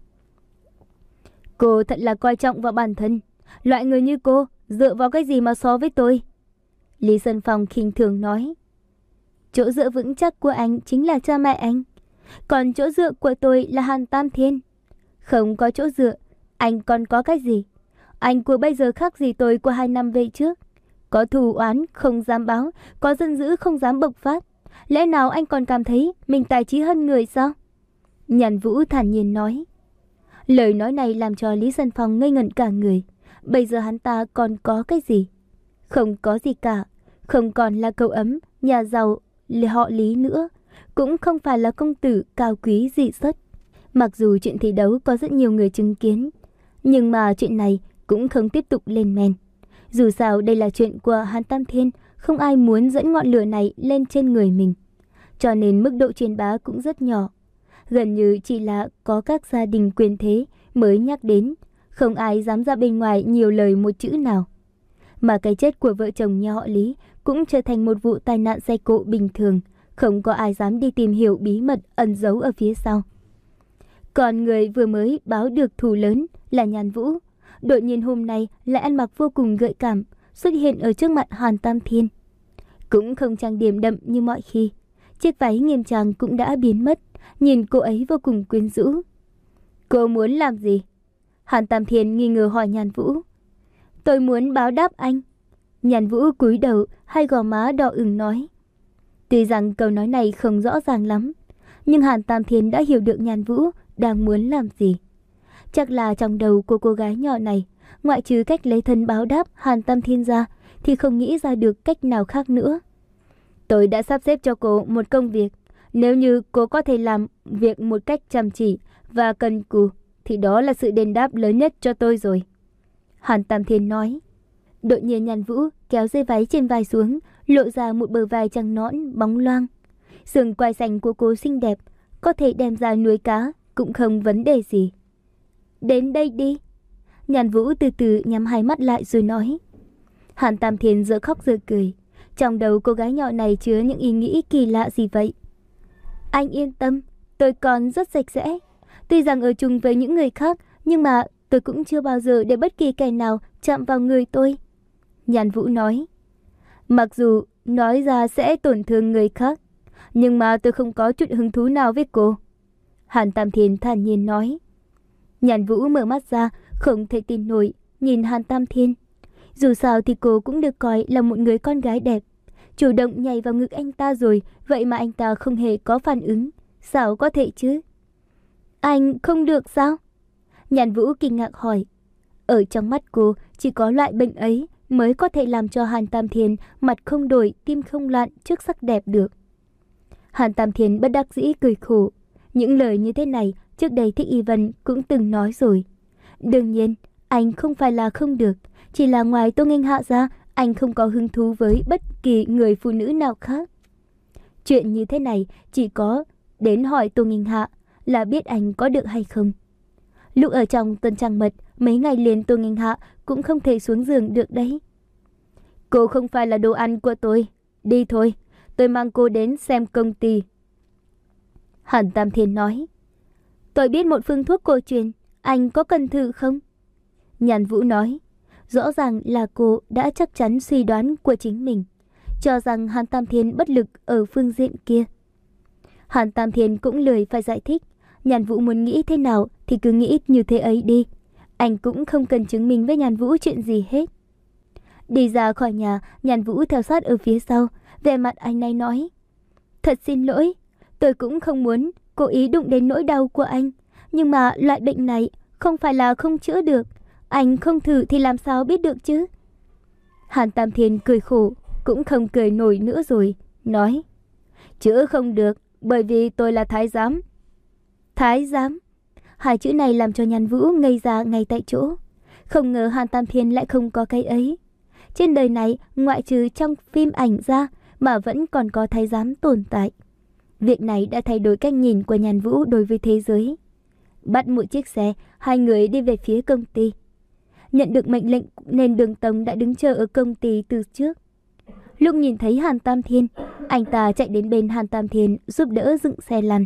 [SPEAKER 1] Cô thật là coi trọng vào bản thân, loại người như cô dựa vào cái gì mà so với tôi? Lý Sơn Phong khinh thường nói. Chỗ dựa vững chắc của anh chính là cha mẹ anh, còn chỗ dựa của tôi là Hàn Tam Thiên. Không có chỗ dựa, anh còn có cái gì? Anh của bây giờ khác gì tôi của hai năm về trước. Có thù oán không dám báo, có giận dữ không dám bộc phát. Lẽ nào anh còn cảm thấy mình tài trí hơn người sao? Nhan Vũ thản nhiên nói. Lời nói này làm cho Lý Sơn Phong ngây ngẩn cả người. Bây giờ hắn ta còn có cái gì? Không có gì cả. Không còn là cậu ấm, nhà giàu, họ Lý nữa. Cũng không phải là công tử cao quý dị xuất. Mặc dù chuyện thi đấu có rất nhiều người chứng kiến, nhưng mà chuyện này cũng không tiếp tục lên men. Dù sao đây là chuyện của Hàn Tam Thiên, không ai muốn dẫn ngọn lửa này lên trên người mình. Cho nên mức độ truyền bá cũng rất nhỏ. Gần như chỉ là có các gia đình quyền thế mới nhắc đến, không ai dám ra bên ngoài nhiều lời một chữ nào. Mà cái chết của vợ chồng nhà họ Lý cũng trở thành một vụ tai nạn xe cộ bình thường, không có ai dám đi tìm hiểu bí mật ẩn giấu ở phía sau. Còn người vừa mới báo được thù lớn là Nhan Vũ, đột nhiên hôm nay lại ăn mặc vô cùng gợi cảm, xuất hiện ở trước mặt Hàn Tam Thiên. Cũng không trang điểm đậm như mọi khi, chiếc váy nghiêm trang cũng đã biến mất, nhìn cô ấy vô cùng quyến rũ. Cô muốn làm gì? Hàn Tam Thiên nghi ngờ hỏi Nhan Vũ. Tôi muốn báo đáp anh. Nhan Vũ cúi đầu, hai gò má đỏ ửng nói. Tuy rằng câu nói này không rõ ràng lắm, nhưng Hàn Tam Thiên đã hiểu được Nhan Vũ đang muốn làm gì. Chắc là trong đầu của cô gái nhỏ này, ngoại trừ cách lấy thân báo đáp Hàn Tam Thiên ra, thì không nghĩ ra được cách nào khác nữa. Tôi đã sắp xếp cho cô một công việc. Nếu như cô có thể làm việc một cách chăm chỉ và cần cù, thì đó là sự đền đáp lớn nhất cho tôi rồi. Hàn Tam Thiên nói. Đột nhiên Nhan Vũ kéo dây váy trên vai xuống, lộ ra một bờ vai trắng nõn, bóng loang. Sườn quai xanh của cô xinh đẹp, có thể đem ra nuôi cá, cũng không vấn đề gì. Đến đây đi. Nhan Vũ từ từ nhắm hai mắt lại rồi nói. Hàn Tam Thiên giờ khóc giờ cười. Trong đầu cô gái nhỏ này chứa những ý nghĩ kỳ lạ gì vậy? Anh yên tâm, tôi còn rất sạch sẽ. Tuy rằng ở chung với những người khác, nhưng mà tôi cũng chưa bao giờ để bất kỳ kẻ nào chạm vào người tôi. Nhan Vũ nói. Mặc dù nói ra sẽ tổn thương người khác, nhưng mà tôi không có chút hứng thú nào với cô. Hàn Tam Thiên thản nhiên nói. Nhan Vũ mở mắt ra, không thể tin nổi, nhìn Hàn Tam Thiên. Dù sao thì cô cũng được coi là một người con gái đẹp. Chủ động nhảy vào ngực anh ta rồi, vậy mà anh ta không hề có phản ứng. Sao có thể chứ? Anh không được sao? Nhan Vũ kinh ngạc hỏi. Ở trong mắt cô, chỉ có loại bệnh ấy mới có thể làm cho Hàn Tam Thiên mặt không đổi, tim không loạn trước sắc đẹp được. Hàn Tam Thiên bất đắc dĩ cười khổ. Những lời như thế này trước đây Thích Y Vân cũng từng nói rồi. Đương nhiên, anh không phải là không được, chỉ là ngoài Tô Nghênh Hạ ra, anh không có hứng thú với bất kỳ người phụ nữ nào khác. Chuyện như thế này chỉ có đến hỏi Tô Nghênh Hạ là biết anh có được hay không. Lúc ở trong tuần trăng mật, mấy ngày liền Tô Nghênh Hạ cũng không thể xuống giường được đấy. Cô không phải là đồ ăn của tôi. Đi thôi, tôi mang cô đến xem công ty. Hàn Tam Thiên nói. Tôi biết một phương thuốc cổ truyền, anh có cần thử không? Nhan Vũ nói. Rõ ràng là cô đã chắc chắn suy đoán của chính mình, cho rằng Hàn Tam Thiên bất lực ở phương diện kia. Hàn Tam Thiên cũng lười phải giải thích. Nhan Vũ muốn nghĩ thế nào thì cứ nghĩ như thế ấy đi. Anh cũng không cần chứng minh với Nhan Vũ chuyện gì hết. Đi ra khỏi nhà, Nhan Vũ theo sát ở phía sau. Vẻ mặt anh này nói. Thật xin lỗi, tôi cũng không muốn cố ý đụng đến nỗi đau của anh. Nhưng mà loại bệnh này không phải là không chữa được. Anh không thử thì làm sao biết được chứ? Hàn Tam Thiên cười khổ, cũng không cười nổi nữa rồi, nói. Chữa không được, bởi vì tôi là thái giám. Thái giám? Hai chữ này làm cho Nhan Vũ ngây ra ngay tại chỗ. Không ngờ Hàn Tam Thiên lại không có cái ấy. Trên đời này, ngoại trừ trong phim ảnh ra, mà vẫn còn có thái giám tồn tại. Việc này đã thay đổi cách nhìn của Nhan Vũ đối với thế giới. Bắt một chiếc xe, hai người đi về phía công ty. Nhận được mệnh lệnh nên Đường Tông đã đứng chờ ở công ty từ trước. Lúc nhìn thấy Hàn Tam Thiên, anh ta chạy đến bên Hàn Tam Thiên giúp đỡ dựng xe lăn.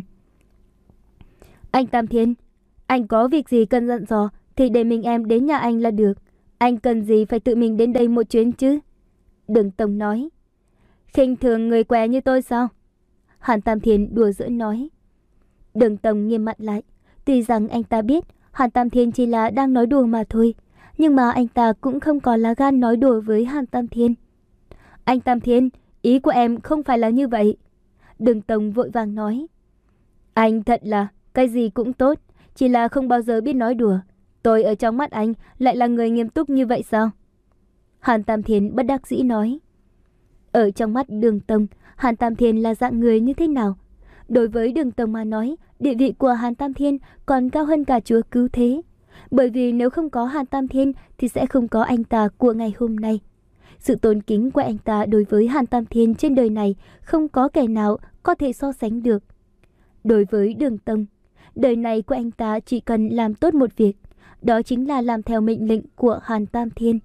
[SPEAKER 1] Anh Tam Thiên, anh có việc gì cần dặn dò thì để mình em đến nhà anh là được. Anh cần gì phải tự mình đến đây một chuyến chứ? Đường Tông nói. Khinh thường người què như tôi sao? Hàn Tam Thiên đùa giỡn nói. Đường Tông nghiêm mặt lại. Tuy rằng anh ta biết Hàn Tam Thiên chỉ là đang nói đùa mà thôi, nhưng mà anh ta cũng không có lá gan nói đùa với Hàn Tam Thiên. Anh Tam Thiên, ý của em không phải là như vậy. Đường Tông vội vàng nói. Anh thật là cái gì cũng tốt, chỉ là không bao giờ biết nói đùa. Tôi ở trong mắt anh lại là người nghiêm túc như vậy sao? Hàn Tam Thiên bất đắc dĩ nói. Ở trong mắt Đường Tông, Hàn Tam Thiên là dạng người như thế nào? Đối với Đường Tông mà nói, địa vị của Hàn Tam Thiên còn cao hơn cả chúa cứu thế. Bởi vì nếu không có Hàn Tam Thiên thì sẽ không có anh ta của ngày hôm nay. Sự tôn kính của anh ta đối với Hàn Tam Thiên trên đời này không có kẻ nào có thể so sánh được. Đối với Đường Tông, đời này của anh ta chỉ cần làm tốt một việc, đó chính là làm theo mệnh lệnh của Hàn Tam Thiên.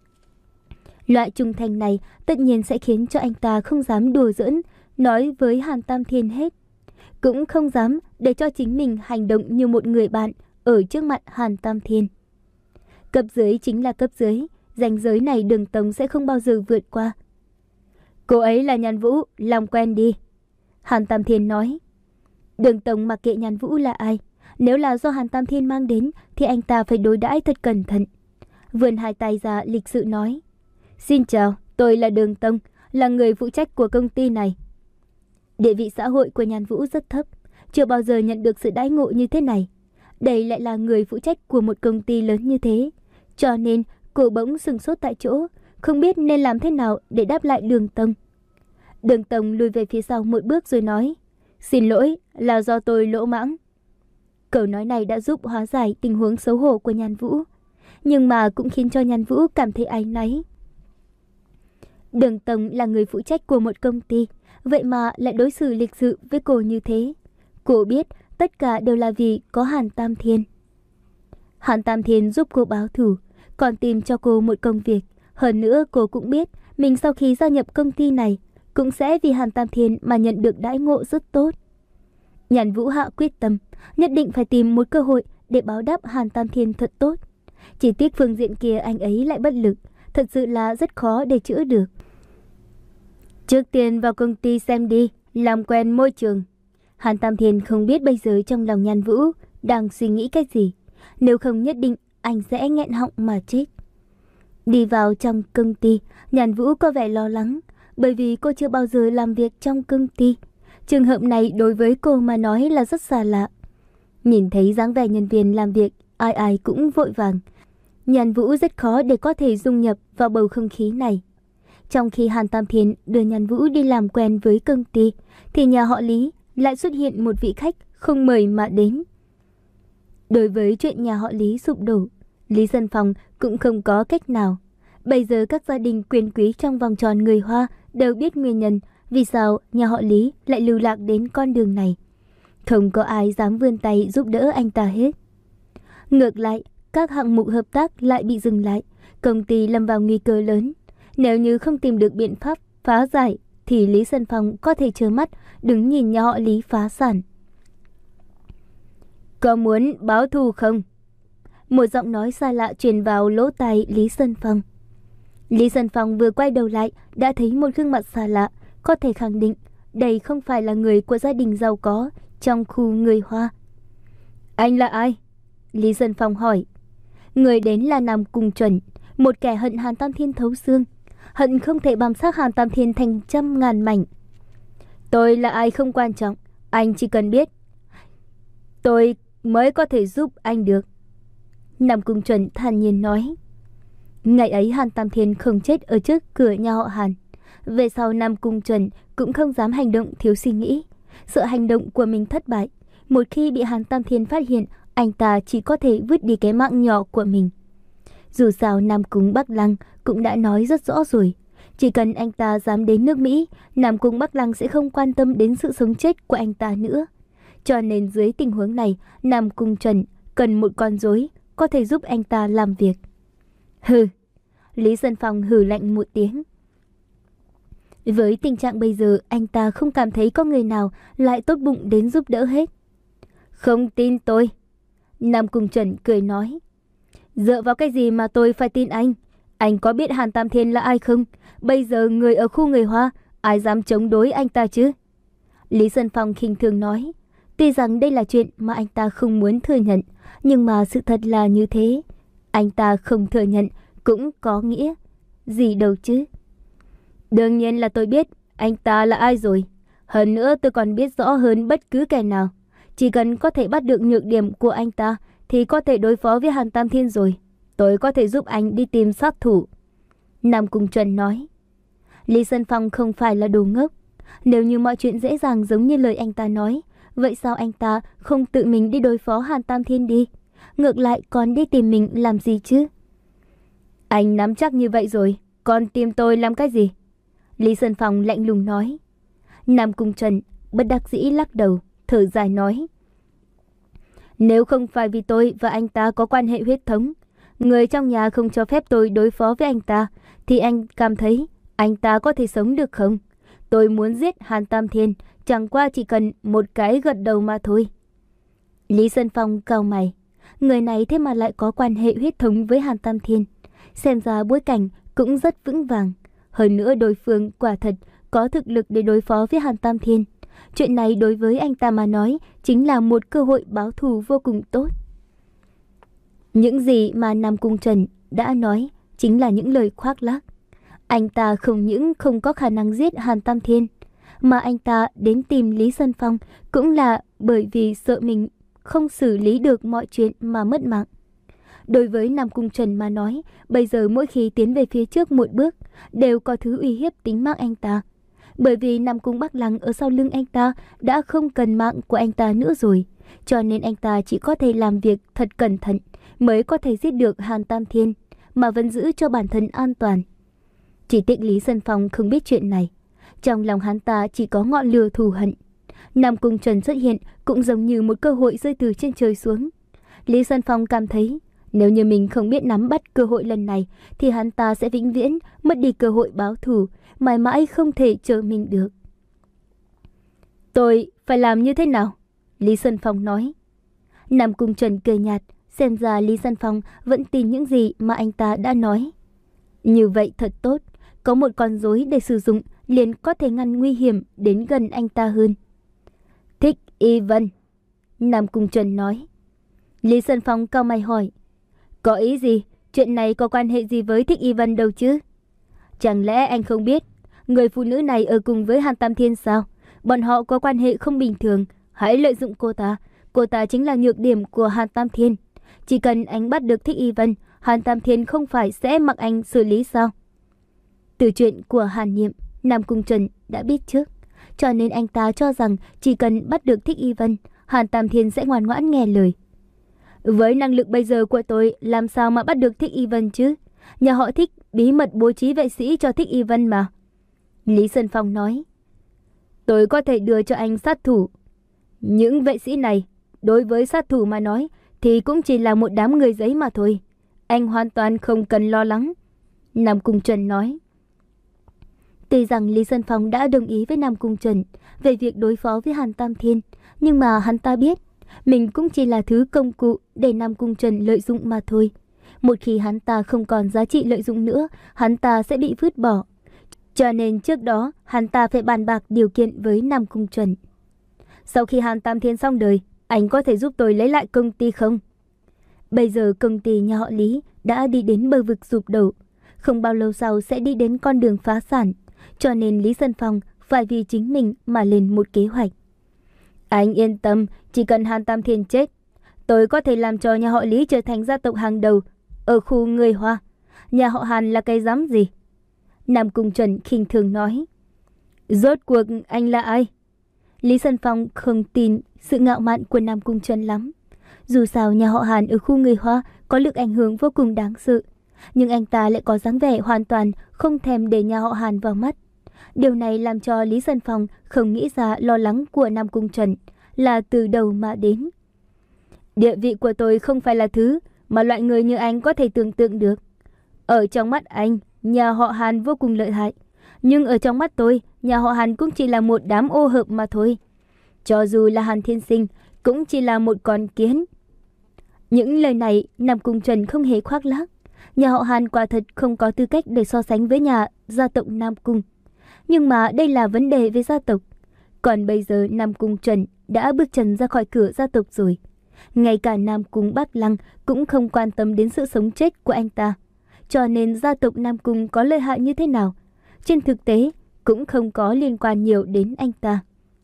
[SPEAKER 1] Loại trung thành này tất nhiên sẽ khiến cho anh ta không dám đùa giỡn nói với Hàn Tam Thiên hết, cũng không dám để cho chính mình hành động như một người bạn ở trước mặt Hàn Tam Thiên. Cấp dưới chính là cấp dưới, ranh giới này Đường Tông sẽ không bao giờ vượt qua. Cô ấy là Nhan Vũ, làm quen đi. Hàn Tam Thiên nói. Đường Tông mặc kệ Nhan Vũ là ai, nếu là do Hàn Tam Thiên mang đến thì anh ta phải đối đãi thật cẩn thận. Vươn hai tay ra lịch sự nói. Xin chào, tôi là Đường Tông, là người phụ trách của công ty này. Địa vị xã hội của Nhan Vũ rất thấp, chưa bao giờ nhận được sự đãi ngộ như thế này. Đây lại là người phụ trách của một công ty lớn như thế, cho nên cô bỗng sừng sốt tại chỗ, không biết nên làm thế nào để đáp lại Đường Tông. Đường Tông lùi về phía sau một bước rồi nói. Xin lỗi, là do tôi lỗ mãng. Câu nói này đã giúp hóa giải tình huống xấu hổ của Nhan Vũ, nhưng mà cũng khiến cho Nhan Vũ cảm thấy áy náy. Đường Tông là người phụ trách của một công ty, vậy mà lại đối xử lịch sự với cô như thế. Cô biết tất cả đều là vì có Hàn Tam Thiên. Hàn Tam Thiên giúp cô báo thù, còn tìm cho cô một công việc. Hơn nữa cô cũng biết mình sau khi gia nhập công ty này cũng sẽ vì Hàn Tam Thiên mà nhận được đãi ngộ rất tốt. Nhan Vũ hạ quyết tâm, nhất định phải tìm một cơ hội để báo đáp Hàn Tam Thiên thật tốt. Chỉ tiếc phương diện kia anh ấy lại bất lực, thật sự là rất khó để chữa được. Trước tiên vào công ty xem đi, làm quen môi trường. Hàn Tam Thiên không biết bây giờ trong lòng Nhan Vũ đang suy nghĩ cái gì, nếu không nhất định anh sẽ nghẹn họng mà chết. Đi vào trong công ty, Nhan Vũ có vẻ lo lắng, bởi vì cô chưa bao giờ làm việc trong công ty. Trường hợp này đối với cô mà nói là rất xa lạ. Nhìn thấy dáng vẻ nhân viên làm việc, ai ai cũng vội vàng. Nhan Vũ rất khó để có thể dung nhập vào bầu không khí này. Trong khi Hàn Tam Thiên đưa Nhan Vũ đi làm quen với công ty, thì nhà họ Lý lại xuất hiện một vị khách không mời mà đến. Đối với chuyện nhà họ Lý sụp đổ, Lý Dân Phong cũng không có cách nào. Bây giờ các gia đình quyền quý trong vòng tròn người Hoa đều biết nguyên nhân vì sao nhà họ Lý lại lưu lạc đến con đường này. Không có ai dám vươn tay giúp đỡ anh ta hết. Ngược lại, các hạng mục hợp tác lại bị dừng lại, công ty lâm vào nguy cơ lớn. Nếu như không tìm được biện pháp phá giải, thì Lý Dân Phong có thể trơ mắt đứng nhìn nhà họ Lý phá sản. Có muốn báo thù không? Một giọng nói xa lạ truyền vào lỗ tai Lý Dân Phong. Lý Dân Phong vừa quay đầu lại đã thấy một gương mặt xa lạ, có thể khẳng định đây không phải là người của gia đình giàu có trong khu người Hoa. Anh là ai? Lý Dân Phong hỏi. Người đến là Nam Cung Chuẩn, một kẻ hận Hàn Tam Thiên thấu xương, hận không thể băm xác Hàn Tam Thiên thành trăm ngàn mảnh. Tôi là ai không quan trọng, anh chỉ cần biết tôi mới có thể giúp anh được. Nam Cung Chuẩn thản nhiên nói. Ngày ấy Hàn Tam Thiên không chết ở trước cửa nhà họ Hàn. Về sau Nam Cung Chuẩn cũng không dám hành động thiếu suy nghĩ, sợ hành động của mình thất bại. Một khi bị Hàn Tam Thiên phát hiện, anh ta chỉ có thể vứt đi cái mạng nhỏ của mình. Dù sao Nam Cung Bắc Lăng cũng đã nói rất rõ rồi, chỉ cần anh ta dám đến nước Mỹ, Nam Cung Bắc Lăng sẽ không quan tâm đến sự sống chết của anh ta nữa. Cho nên dưới tình huống này, Nam Cung Chuẩn cần một con rối có thể giúp anh ta làm việc. Hừ. Lý Dân Phong hừ lạnh một tiếng. Với tình trạng bây giờ, anh ta không cảm thấy có người nào lại tốt bụng đến giúp đỡ hết. Không tin tôi. Nam Cung Chuẩn cười nói. Dựa vào cái gì mà tôi phải tin anh? Anh có biết Hàn Tam Thiên là ai không? Bây giờ người ở khu người Hoa, ai dám chống đối anh ta chứ? Lý Dân Phong khinh thường nói. Tuy rằng đây là chuyện mà anh ta không muốn thừa nhận, nhưng mà sự thật là như thế. Anh ta không thừa nhận cũng có nghĩa gì đâu chứ. Đương nhiên là tôi biết anh ta là ai rồi. Hơn nữa tôi còn biết rõ hơn bất cứ kẻ nào. Chỉ cần có thể bắt được nhược điểm của anh ta thì có thể đối phó với Hàn Tam Thiên rồi. Tôi có thể giúp anh đi tìm sát thủ. Nam Cung Chuẩn nói. Lý Dân Phong không phải là đồ ngốc. Nếu như mọi chuyện dễ dàng giống như lời anh ta nói, vậy sao anh ta không tự mình đi đối phó Hàn Tam Thiên đi? Ngược lại còn đi tìm mình làm gì chứ? Anh nắm chắc như vậy rồi, còn tìm tôi làm cái gì? Lý Dân Phong lạnh lùng nói. Nam Cung Trần bất đắc dĩ lắc đầu, thở dài nói. Nếu không phải vì tôi và anh ta có quan hệ huyết thống, người trong nhà không cho phép tôi đối phó với anh ta, thì anh cảm thấy anh ta có thể sống được không? Tôi muốn giết Hàn Tam Thiên, chẳng qua chỉ cần một cái gật đầu mà thôi. Lý Dân Phong cau mày. Người này thế mà lại có quan hệ huyết thống với Hàn Tam Thiên. Xem ra bối cảnh cũng rất vững vàng. Hơn nữa đối phương quả thật có thực lực để đối phó với Hàn Tam Thiên. Chuyện này đối với anh ta mà nói chính là một cơ hội báo thù vô cùng tốt. Những gì mà Nam Cung Trần đã nói chính là những lời khoác lác. Anh ta không những không có khả năng giết Hàn Tam Thiên, mà anh ta đến tìm Lý Dân Phong cũng là bởi vì sợ mình không xử lý được mọi chuyện mà mất mạng. Đối với Nam Cung Trần mà nói, bây giờ mỗi khi tiến về phía trước một bước, đều có thứ uy hiếp tính mạng anh ta. Bởi vì Nam Cung Bắc Lăng ở sau lưng anh ta đã không cần mạng của anh ta nữa rồi, cho nên anh ta chỉ có thể làm việc thật cẩn thận mới có thể giết được Hàn Tam Thiên, mà vẫn giữ cho bản thân an toàn. Chỉ tiếc Lý Dân Phong không biết chuyện này. Trong lòng hắn ta chỉ có ngọn lửa thù hận. Nam Cung Trần xuất hiện cũng giống như một cơ hội rơi từ trên trời xuống. Lý Dân Phong cảm thấy nếu như mình không biết nắm bắt cơ hội lần này thì hắn ta sẽ vĩnh viễn mất đi cơ hội báo thù, mãi mãi không thể chờ mình được. Tôi phải làm như thế nào? Lý Dân Phong nói. Nam Cung Trần cười nhạt, xem ra Lý Dân Phong vẫn tin những gì mà anh ta đã nói. Như vậy thật tốt, có một con rối để sử dụng liền có thể ngăn nguy hiểm đến gần anh ta hơn. Thích Y Vân. Nam Cung Trần nói. Lý Dân Phong cau mày hỏi. Có ý gì? Chuyện này có quan hệ gì với Thích Y Vân đâu chứ? Chẳng lẽ anh không biết người phụ nữ này ở cùng với Hàn Tam Thiên sao? Bọn họ có quan hệ không bình thường. Hãy lợi dụng cô ta. Cô ta chính là nhược điểm của Hàn Tam Thiên. Chỉ cần anh bắt được Thích Y Vân, Hàn Tam Thiên không phải sẽ mặc anh xử lý sao? Từ chuyện của Hàn Niệm, Nam Cung Trần đã biết trước, cho nên anh ta cho rằng chỉ cần bắt được Thích Y Vân, Hàn Tam Thiên sẽ ngoan ngoãn nghe lời. Với năng lực bây giờ của tôi, làm sao mà bắt được Thích Y Vân chứ? Nhà họ Thích bí mật bố trí vệ sĩ cho Thích Y Vân mà. Lý Sơn Phong nói. Tôi có thể đưa cho anh sát thủ. Những vệ sĩ này, đối với sát thủ mà nói, thì cũng chỉ là một đám người giấy mà thôi. Anh hoàn toàn không cần lo lắng. Nam Cung Trần nói. Tuy rằng Lý Sơn Phong đã đồng ý với Nam Cung Trần về việc đối phó với Hàn Tam Thiên, nhưng mà hắn ta biết mình cũng chỉ là thứ công cụ để Nam Cung Trần lợi dụng mà thôi. Một khi hắn ta không còn giá trị lợi dụng nữa, hắn ta sẽ bị vứt bỏ. Cho nên trước đó, hắn ta phải bàn bạc điều kiện với Nam Cung Trần. Sau khi Hàn Tam Thiên xong đời, anh có thể giúp tôi lấy lại công ty không? Bây giờ công ty nhà họ Lý đã đi đến bờ vực sụp đổ, không bao lâu sau sẽ đi đến con đường phá sản. Cho nên Lý Sơn Phong phải vì chính mình mà lên một kế hoạch. Anh yên tâm, chỉ cần Hàn Tam Thiên chết, tôi có thể làm cho nhà họ Lý trở thành gia tộc hàng đầu ở khu người Hoa. Nhà họ Hàn là cái dám gì? Nam Cung Trần khinh thường nói. Rốt cuộc anh là ai? Lý Sơn Phong không tin sự ngạo mạn của Nam Cung Trần lắm. Dù sao nhà họ Hàn ở khu người Hoa có lực ảnh hưởng vô cùng đáng sợ, nhưng anh ta lại có dáng vẻ hoàn toàn không thèm để nhà họ Hàn vào mắt. Điều này làm cho Lý Sơn Phong không nghĩ ra lo lắng của Nam Cung Trần là từ đầu mà đến. Địa vị của tôi không phải là thứ mà loại người như anh có thể tưởng tượng được. Ở trong mắt anh, nhà họ Hàn vô cùng lợi hại, nhưng ở trong mắt tôi, nhà họ Hàn cũng chỉ là một đám ô hợp mà thôi. Cho dù là Hàn Thiên Sinh, cũng chỉ là một con kiến. Những lời này Nam Cung Trần không hề khoác lác. Nhà họ Hàn quả thật không có tư cách để so sánh với nhà gia tộc Nam Cung. Nhưng mà đây là vấn đề về gia tộc. Còn bây giờ Nam Cung Trần đã bước chân ra khỏi cửa gia tộc rồi. Ngay cả Nam Cung Bắc Lăng cũng không quan tâm đến sự sống chết của anh ta. Cho nên gia tộc Nam Cung có lợi hại như thế nào, trên thực tế cũng không có liên quan nhiều đến anh ta.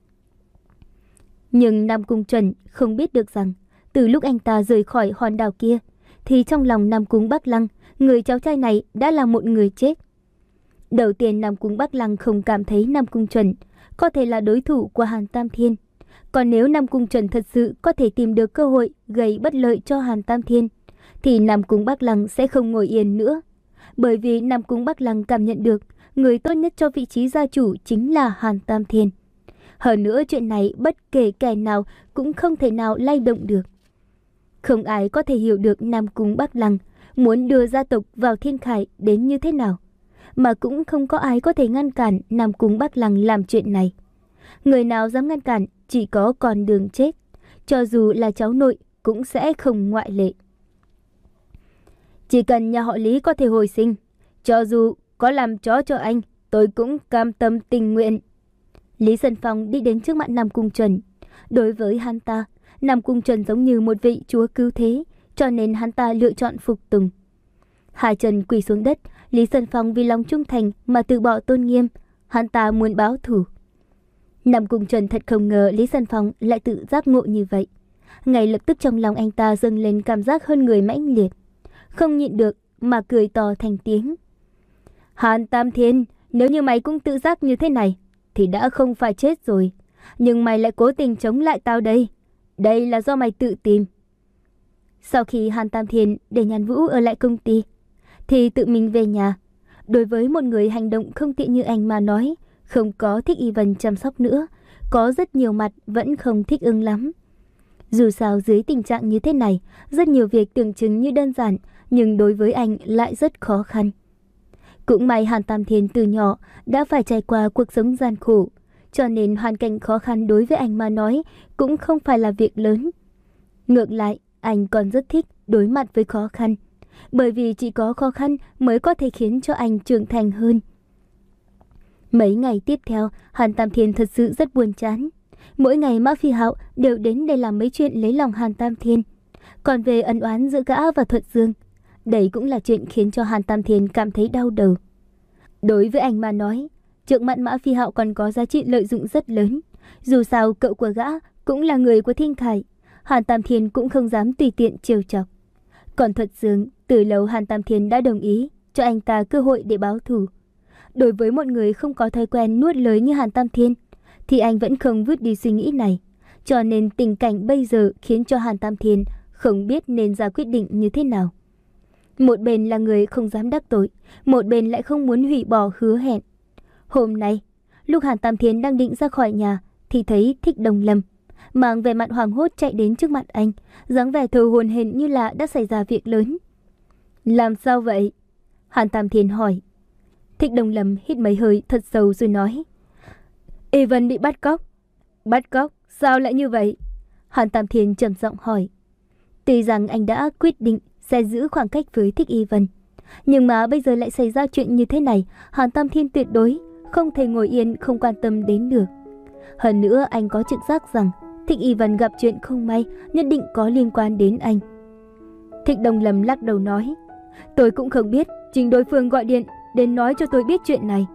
[SPEAKER 1] Nhưng Nam Cung Trần không biết được rằng, từ lúc anh ta rời khỏi hòn đảo kia, thì trong lòng Nam Cung Bắc Lăng, người cháu trai này đã là một người chết. Đầu tiên Nam Cung Bắc Lăng không cảm thấy Nam Cung Trần có thể là đối thủ của Hàn Tam Thiên. Còn nếu Nam Cung Trần thật sự có thể tìm được cơ hội gây bất lợi cho Hàn Tam Thiên, thì Nam Cung Bắc Lăng sẽ không ngồi yên nữa. Bởi vì Nam Cung Bắc Lăng cảm nhận được người tốt nhất cho vị trí gia chủ chính là Hàn Tam Thiên. Hơn nữa chuyện này bất kể kẻ nào cũng không thể nào lay động được. Không ai có thể hiểu được Nam Cung Bắc Lăng muốn đưa gia tộc vào thiên khải đến như thế nào, mà cũng không có ai có thể ngăn cản Nam Cung Bắc Lăng làm chuyện này. Người nào dám ngăn cản chỉ có con đường chết, cho dù là cháu nội cũng sẽ không ngoại lệ. Chỉ cần nhà họ Lý có thể hồi sinh, cho dù có làm chó cho anh, tôi cũng cam tâm tình nguyện. Lý Sơn Phong đi đến trước mặt Nam Cung Trần. Đối với hắn ta, Nam Cung Trần giống như một vị chúa cứu thế, cho nên hắn ta lựa chọn phục tùng. Hai chân quỳ xuống đất, Lý Sơn Phong vì lòng trung thành mà từ bỏ tôn nghiêm, hắn ta muốn báo thù. Nam Cung Trần thật không ngờ Lý Sơn Phong lại tự giác ngộ như vậy. Ngay lập tức trong lòng anh ta dâng lên cảm giác hơn người mãnh liệt, không nhịn được mà cười to thành tiếng. Hàn Tam Thiên, nếu như mày cũng tự giác như thế này thì đã không phải chết rồi, nhưng mày lại cố tình chống lại tao đây. Đây là do mày tự tìm. Sau khi Hàn Tam Thiên để Nhan Vũ ở lại công ty thì tự mình về nhà. Đối với một người hành động không tiện như anh mà nói, không có Thích Y Vân chăm sóc nữa, có rất nhiều mặt vẫn không thích ứng lắm. Dù sao dưới tình trạng như thế này, rất nhiều việc tưởng chừng như đơn giản, nhưng đối với anh lại rất khó khăn. Cũng may Hàn Tam Thiên từ nhỏ đã phải trải qua cuộc sống gian khổ, cho nên hoàn cảnh khó khăn đối với anh mà nói cũng không phải là việc lớn. Ngược lại, anh còn rất thích đối mặt với khó khăn, bởi vì chỉ có khó khăn mới có thể khiến cho anh trưởng thành hơn. Mấy ngày tiếp theo, Hàn Tam Thiên thật sự rất buồn chán. Mỗi ngày Mã Phi Hạo đều đến để làm mấy chuyện lấy lòng Hàn Tam Thiên. Còn về ân oán giữa gã và Thuận Dương, đây cũng là chuyện khiến cho Hàn Tam Thiên cảm thấy đau đầu. Đối với anh mà nói, trượng mạn Mã Phi Hạo còn có giá trị lợi dụng rất lớn. Dù sao cậu của gã cũng là người của Thiên Khải, Hàn Tam Thiên cũng không dám tùy tiện trêu chọc. Còn Thuận Dương, từ lâu Hàn Tam Thiên đã đồng ý cho anh ta cơ hội để báo thù. Đối với một người không có thói quen nuốt lời như Hàn Tam Thiên, thì anh vẫn không vứt đi suy nghĩ này. Cho nên tình cảnh bây giờ khiến cho Hàn Tam Thiên không biết nên ra quyết định như thế nào. Một bên là người không dám đắc tội, một bên lại không muốn hủy bỏ hứa hẹn. Hôm nay, lúc Hàn Tam Thiên đang định ra khỏi nhà, thì thấy Thích Đồng Lâm mang vẻ mặt hoảng hốt chạy đến trước mặt anh, dáng vẻ thờ hổn hển như là đã xảy ra việc lớn. Làm sao vậy? Hàn Tam Thiên hỏi. Thích Đồng Lâm hít mấy hơi thật sâu rồi nói. Evan bị bắt cóc. Bắt cóc? Sao lại như vậy? Hàn Tam Thiên trầm giọng hỏi. Tuy rằng anh đã quyết định sẽ giữ khoảng cách với Thích Evan, nhưng mà bây giờ lại xảy ra chuyện như thế này, Hàn Tam Thiên tuyệt đối không thể ngồi yên không quan tâm đến được. Hơn nữa anh có trực giác rằng Thích Evan gặp chuyện không may nhất định có liên quan đến anh. Thích Đồng Lâm lắc đầu nói. Tôi cũng không biết, chính đối phương gọi điện đến nói cho tôi biết chuyện này.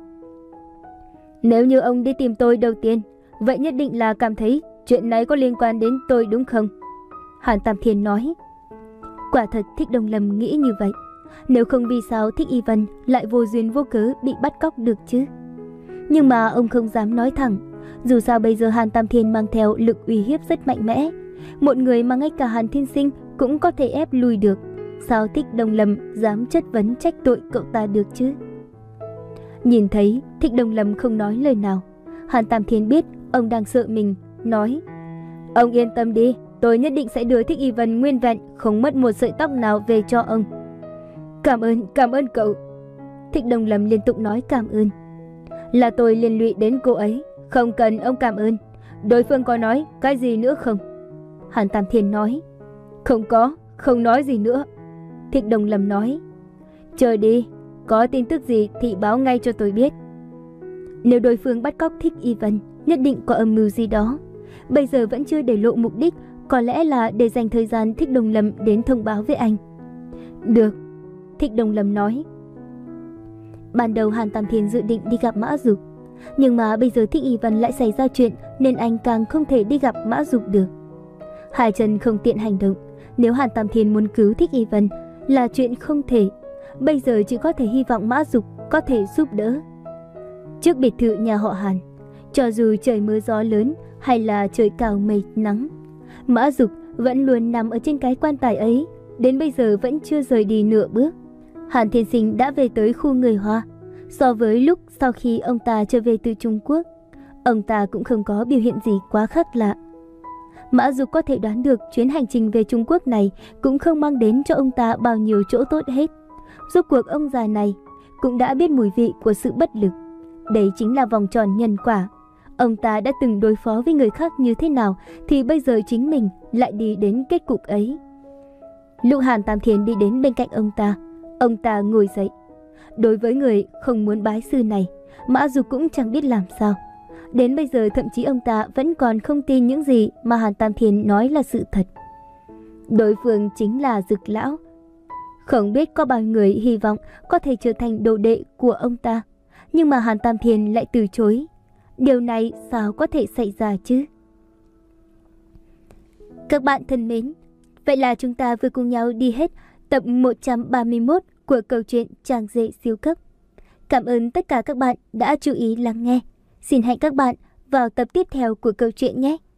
[SPEAKER 1] Nếu như ông đi tìm tôi đầu tiên, vậy nhất định là cảm thấy chuyện này có liên quan đến tôi đúng không? Hàn Tam Thiên nói. Quả thật Thích Đồng Lâm nghĩ như vậy. Nếu không vì sao Thích Evan lại vô duyên vô cớ bị bắt cóc được chứ? Nhưng mà ông không dám nói thẳng. Dù sao bây giờ Hàn Tam Thiên mang theo lực uy hiếp rất mạnh mẽ. Một người mà ngay cả Hàn Thiên Sinh cũng có thể ép lui được. Sao Thích Đồng Lâm dám chất vấn trách tội cậu ta được chứ? Nhìn thấy Thích Đồng Lâm không nói lời nào, Hàn Tam Thiên biết ông đang sợ mình, nói. Ông yên tâm đi, tôi nhất định sẽ đưa Thích Evan nguyên vẹn, không mất một sợi tóc nào về cho ông. Cảm ơn, cảm ơn cậu. Thích Đồng Lâm liên tục nói cảm ơn. Là tôi liên lụy đến cô ấy, không cần ông cảm ơn. Đối phương có nói cái gì nữa không? Hàn Tam Thiên nói. Không có, không nói gì nữa. Thích Đồng Lâm nói. Chờ đi, có tin tức gì thì báo ngay cho tôi biết. Nếu đối phương bắt cóc Thích Evan, nhất định có âm mưu gì đó. Bây giờ vẫn chưa để lộ mục đích, có lẽ là để dành thời gian Thích Đồng Lâm đến thông báo với anh. Được, Thích Đồng Lâm nói. Ban đầu Hàn Tam Thiên dự định đi gặp Mã Dục, nhưng mà bây giờ Thích Evan lại xảy ra chuyện nên anh càng không thể đi gặp Mã Dục được. Hai chân không tiện hành động, nếu Hàn Tam Thiên muốn cứu Thích Evan là chuyện không thể. Bây giờ chỉ có thể hy vọng Mã Dục có thể giúp đỡ. Trước biệt thự nhà họ Hàn, cho dù trời mưa gió lớn hay là trời cào mây nắng, Mã Dục vẫn luôn nằm ở trên cái quan tài ấy, đến bây giờ vẫn chưa rời đi nửa bước. Hàn Thiên Sinh đã về tới khu người Hoa. So với lúc sau khi ông ta trở về từ Trung Quốc, ông ta cũng không có biểu hiện gì quá khác lạ. Mã Dục có thể đoán được chuyến hành trình về Trung Quốc này cũng không mang đến cho ông ta bao nhiêu chỗ tốt hết. Rốt cuộc ông già này cũng đã biết mùi vị của sự bất lực. Đấy chính là vòng tròn nhân quả. Ông ta đã từng đối phó với người khác như thế nào thì bây giờ chính mình lại đi đến kết cục ấy. Lúc Hàn Tam Thiên đi đến bên cạnh ông ta, ông ta ngồi dậy. Đối với người không muốn bái sư này, Mã Dục cũng chẳng biết làm sao. Đến bây giờ thậm chí ông ta vẫn còn không tin những gì mà Hàn Tam Thiên nói là sự thật. Đối phương chính là Dực Lão. Không biết có bao người hy vọng có thể trở thành đồ đệ của ông ta, nhưng mà Hàn Tam Thiên lại từ chối. Điều này sao có thể xảy ra chứ? Các bạn thân mến, vậy là chúng ta vừa cùng nhau đi hết tập một trăm ba mươi mốt của câu chuyện Chàng Rể Siêu Cấp. Cảm ơn tất cả các bạn đã chú ý lắng nghe. Xin hẹn các bạn vào tập tiếp theo của câu chuyện nhé.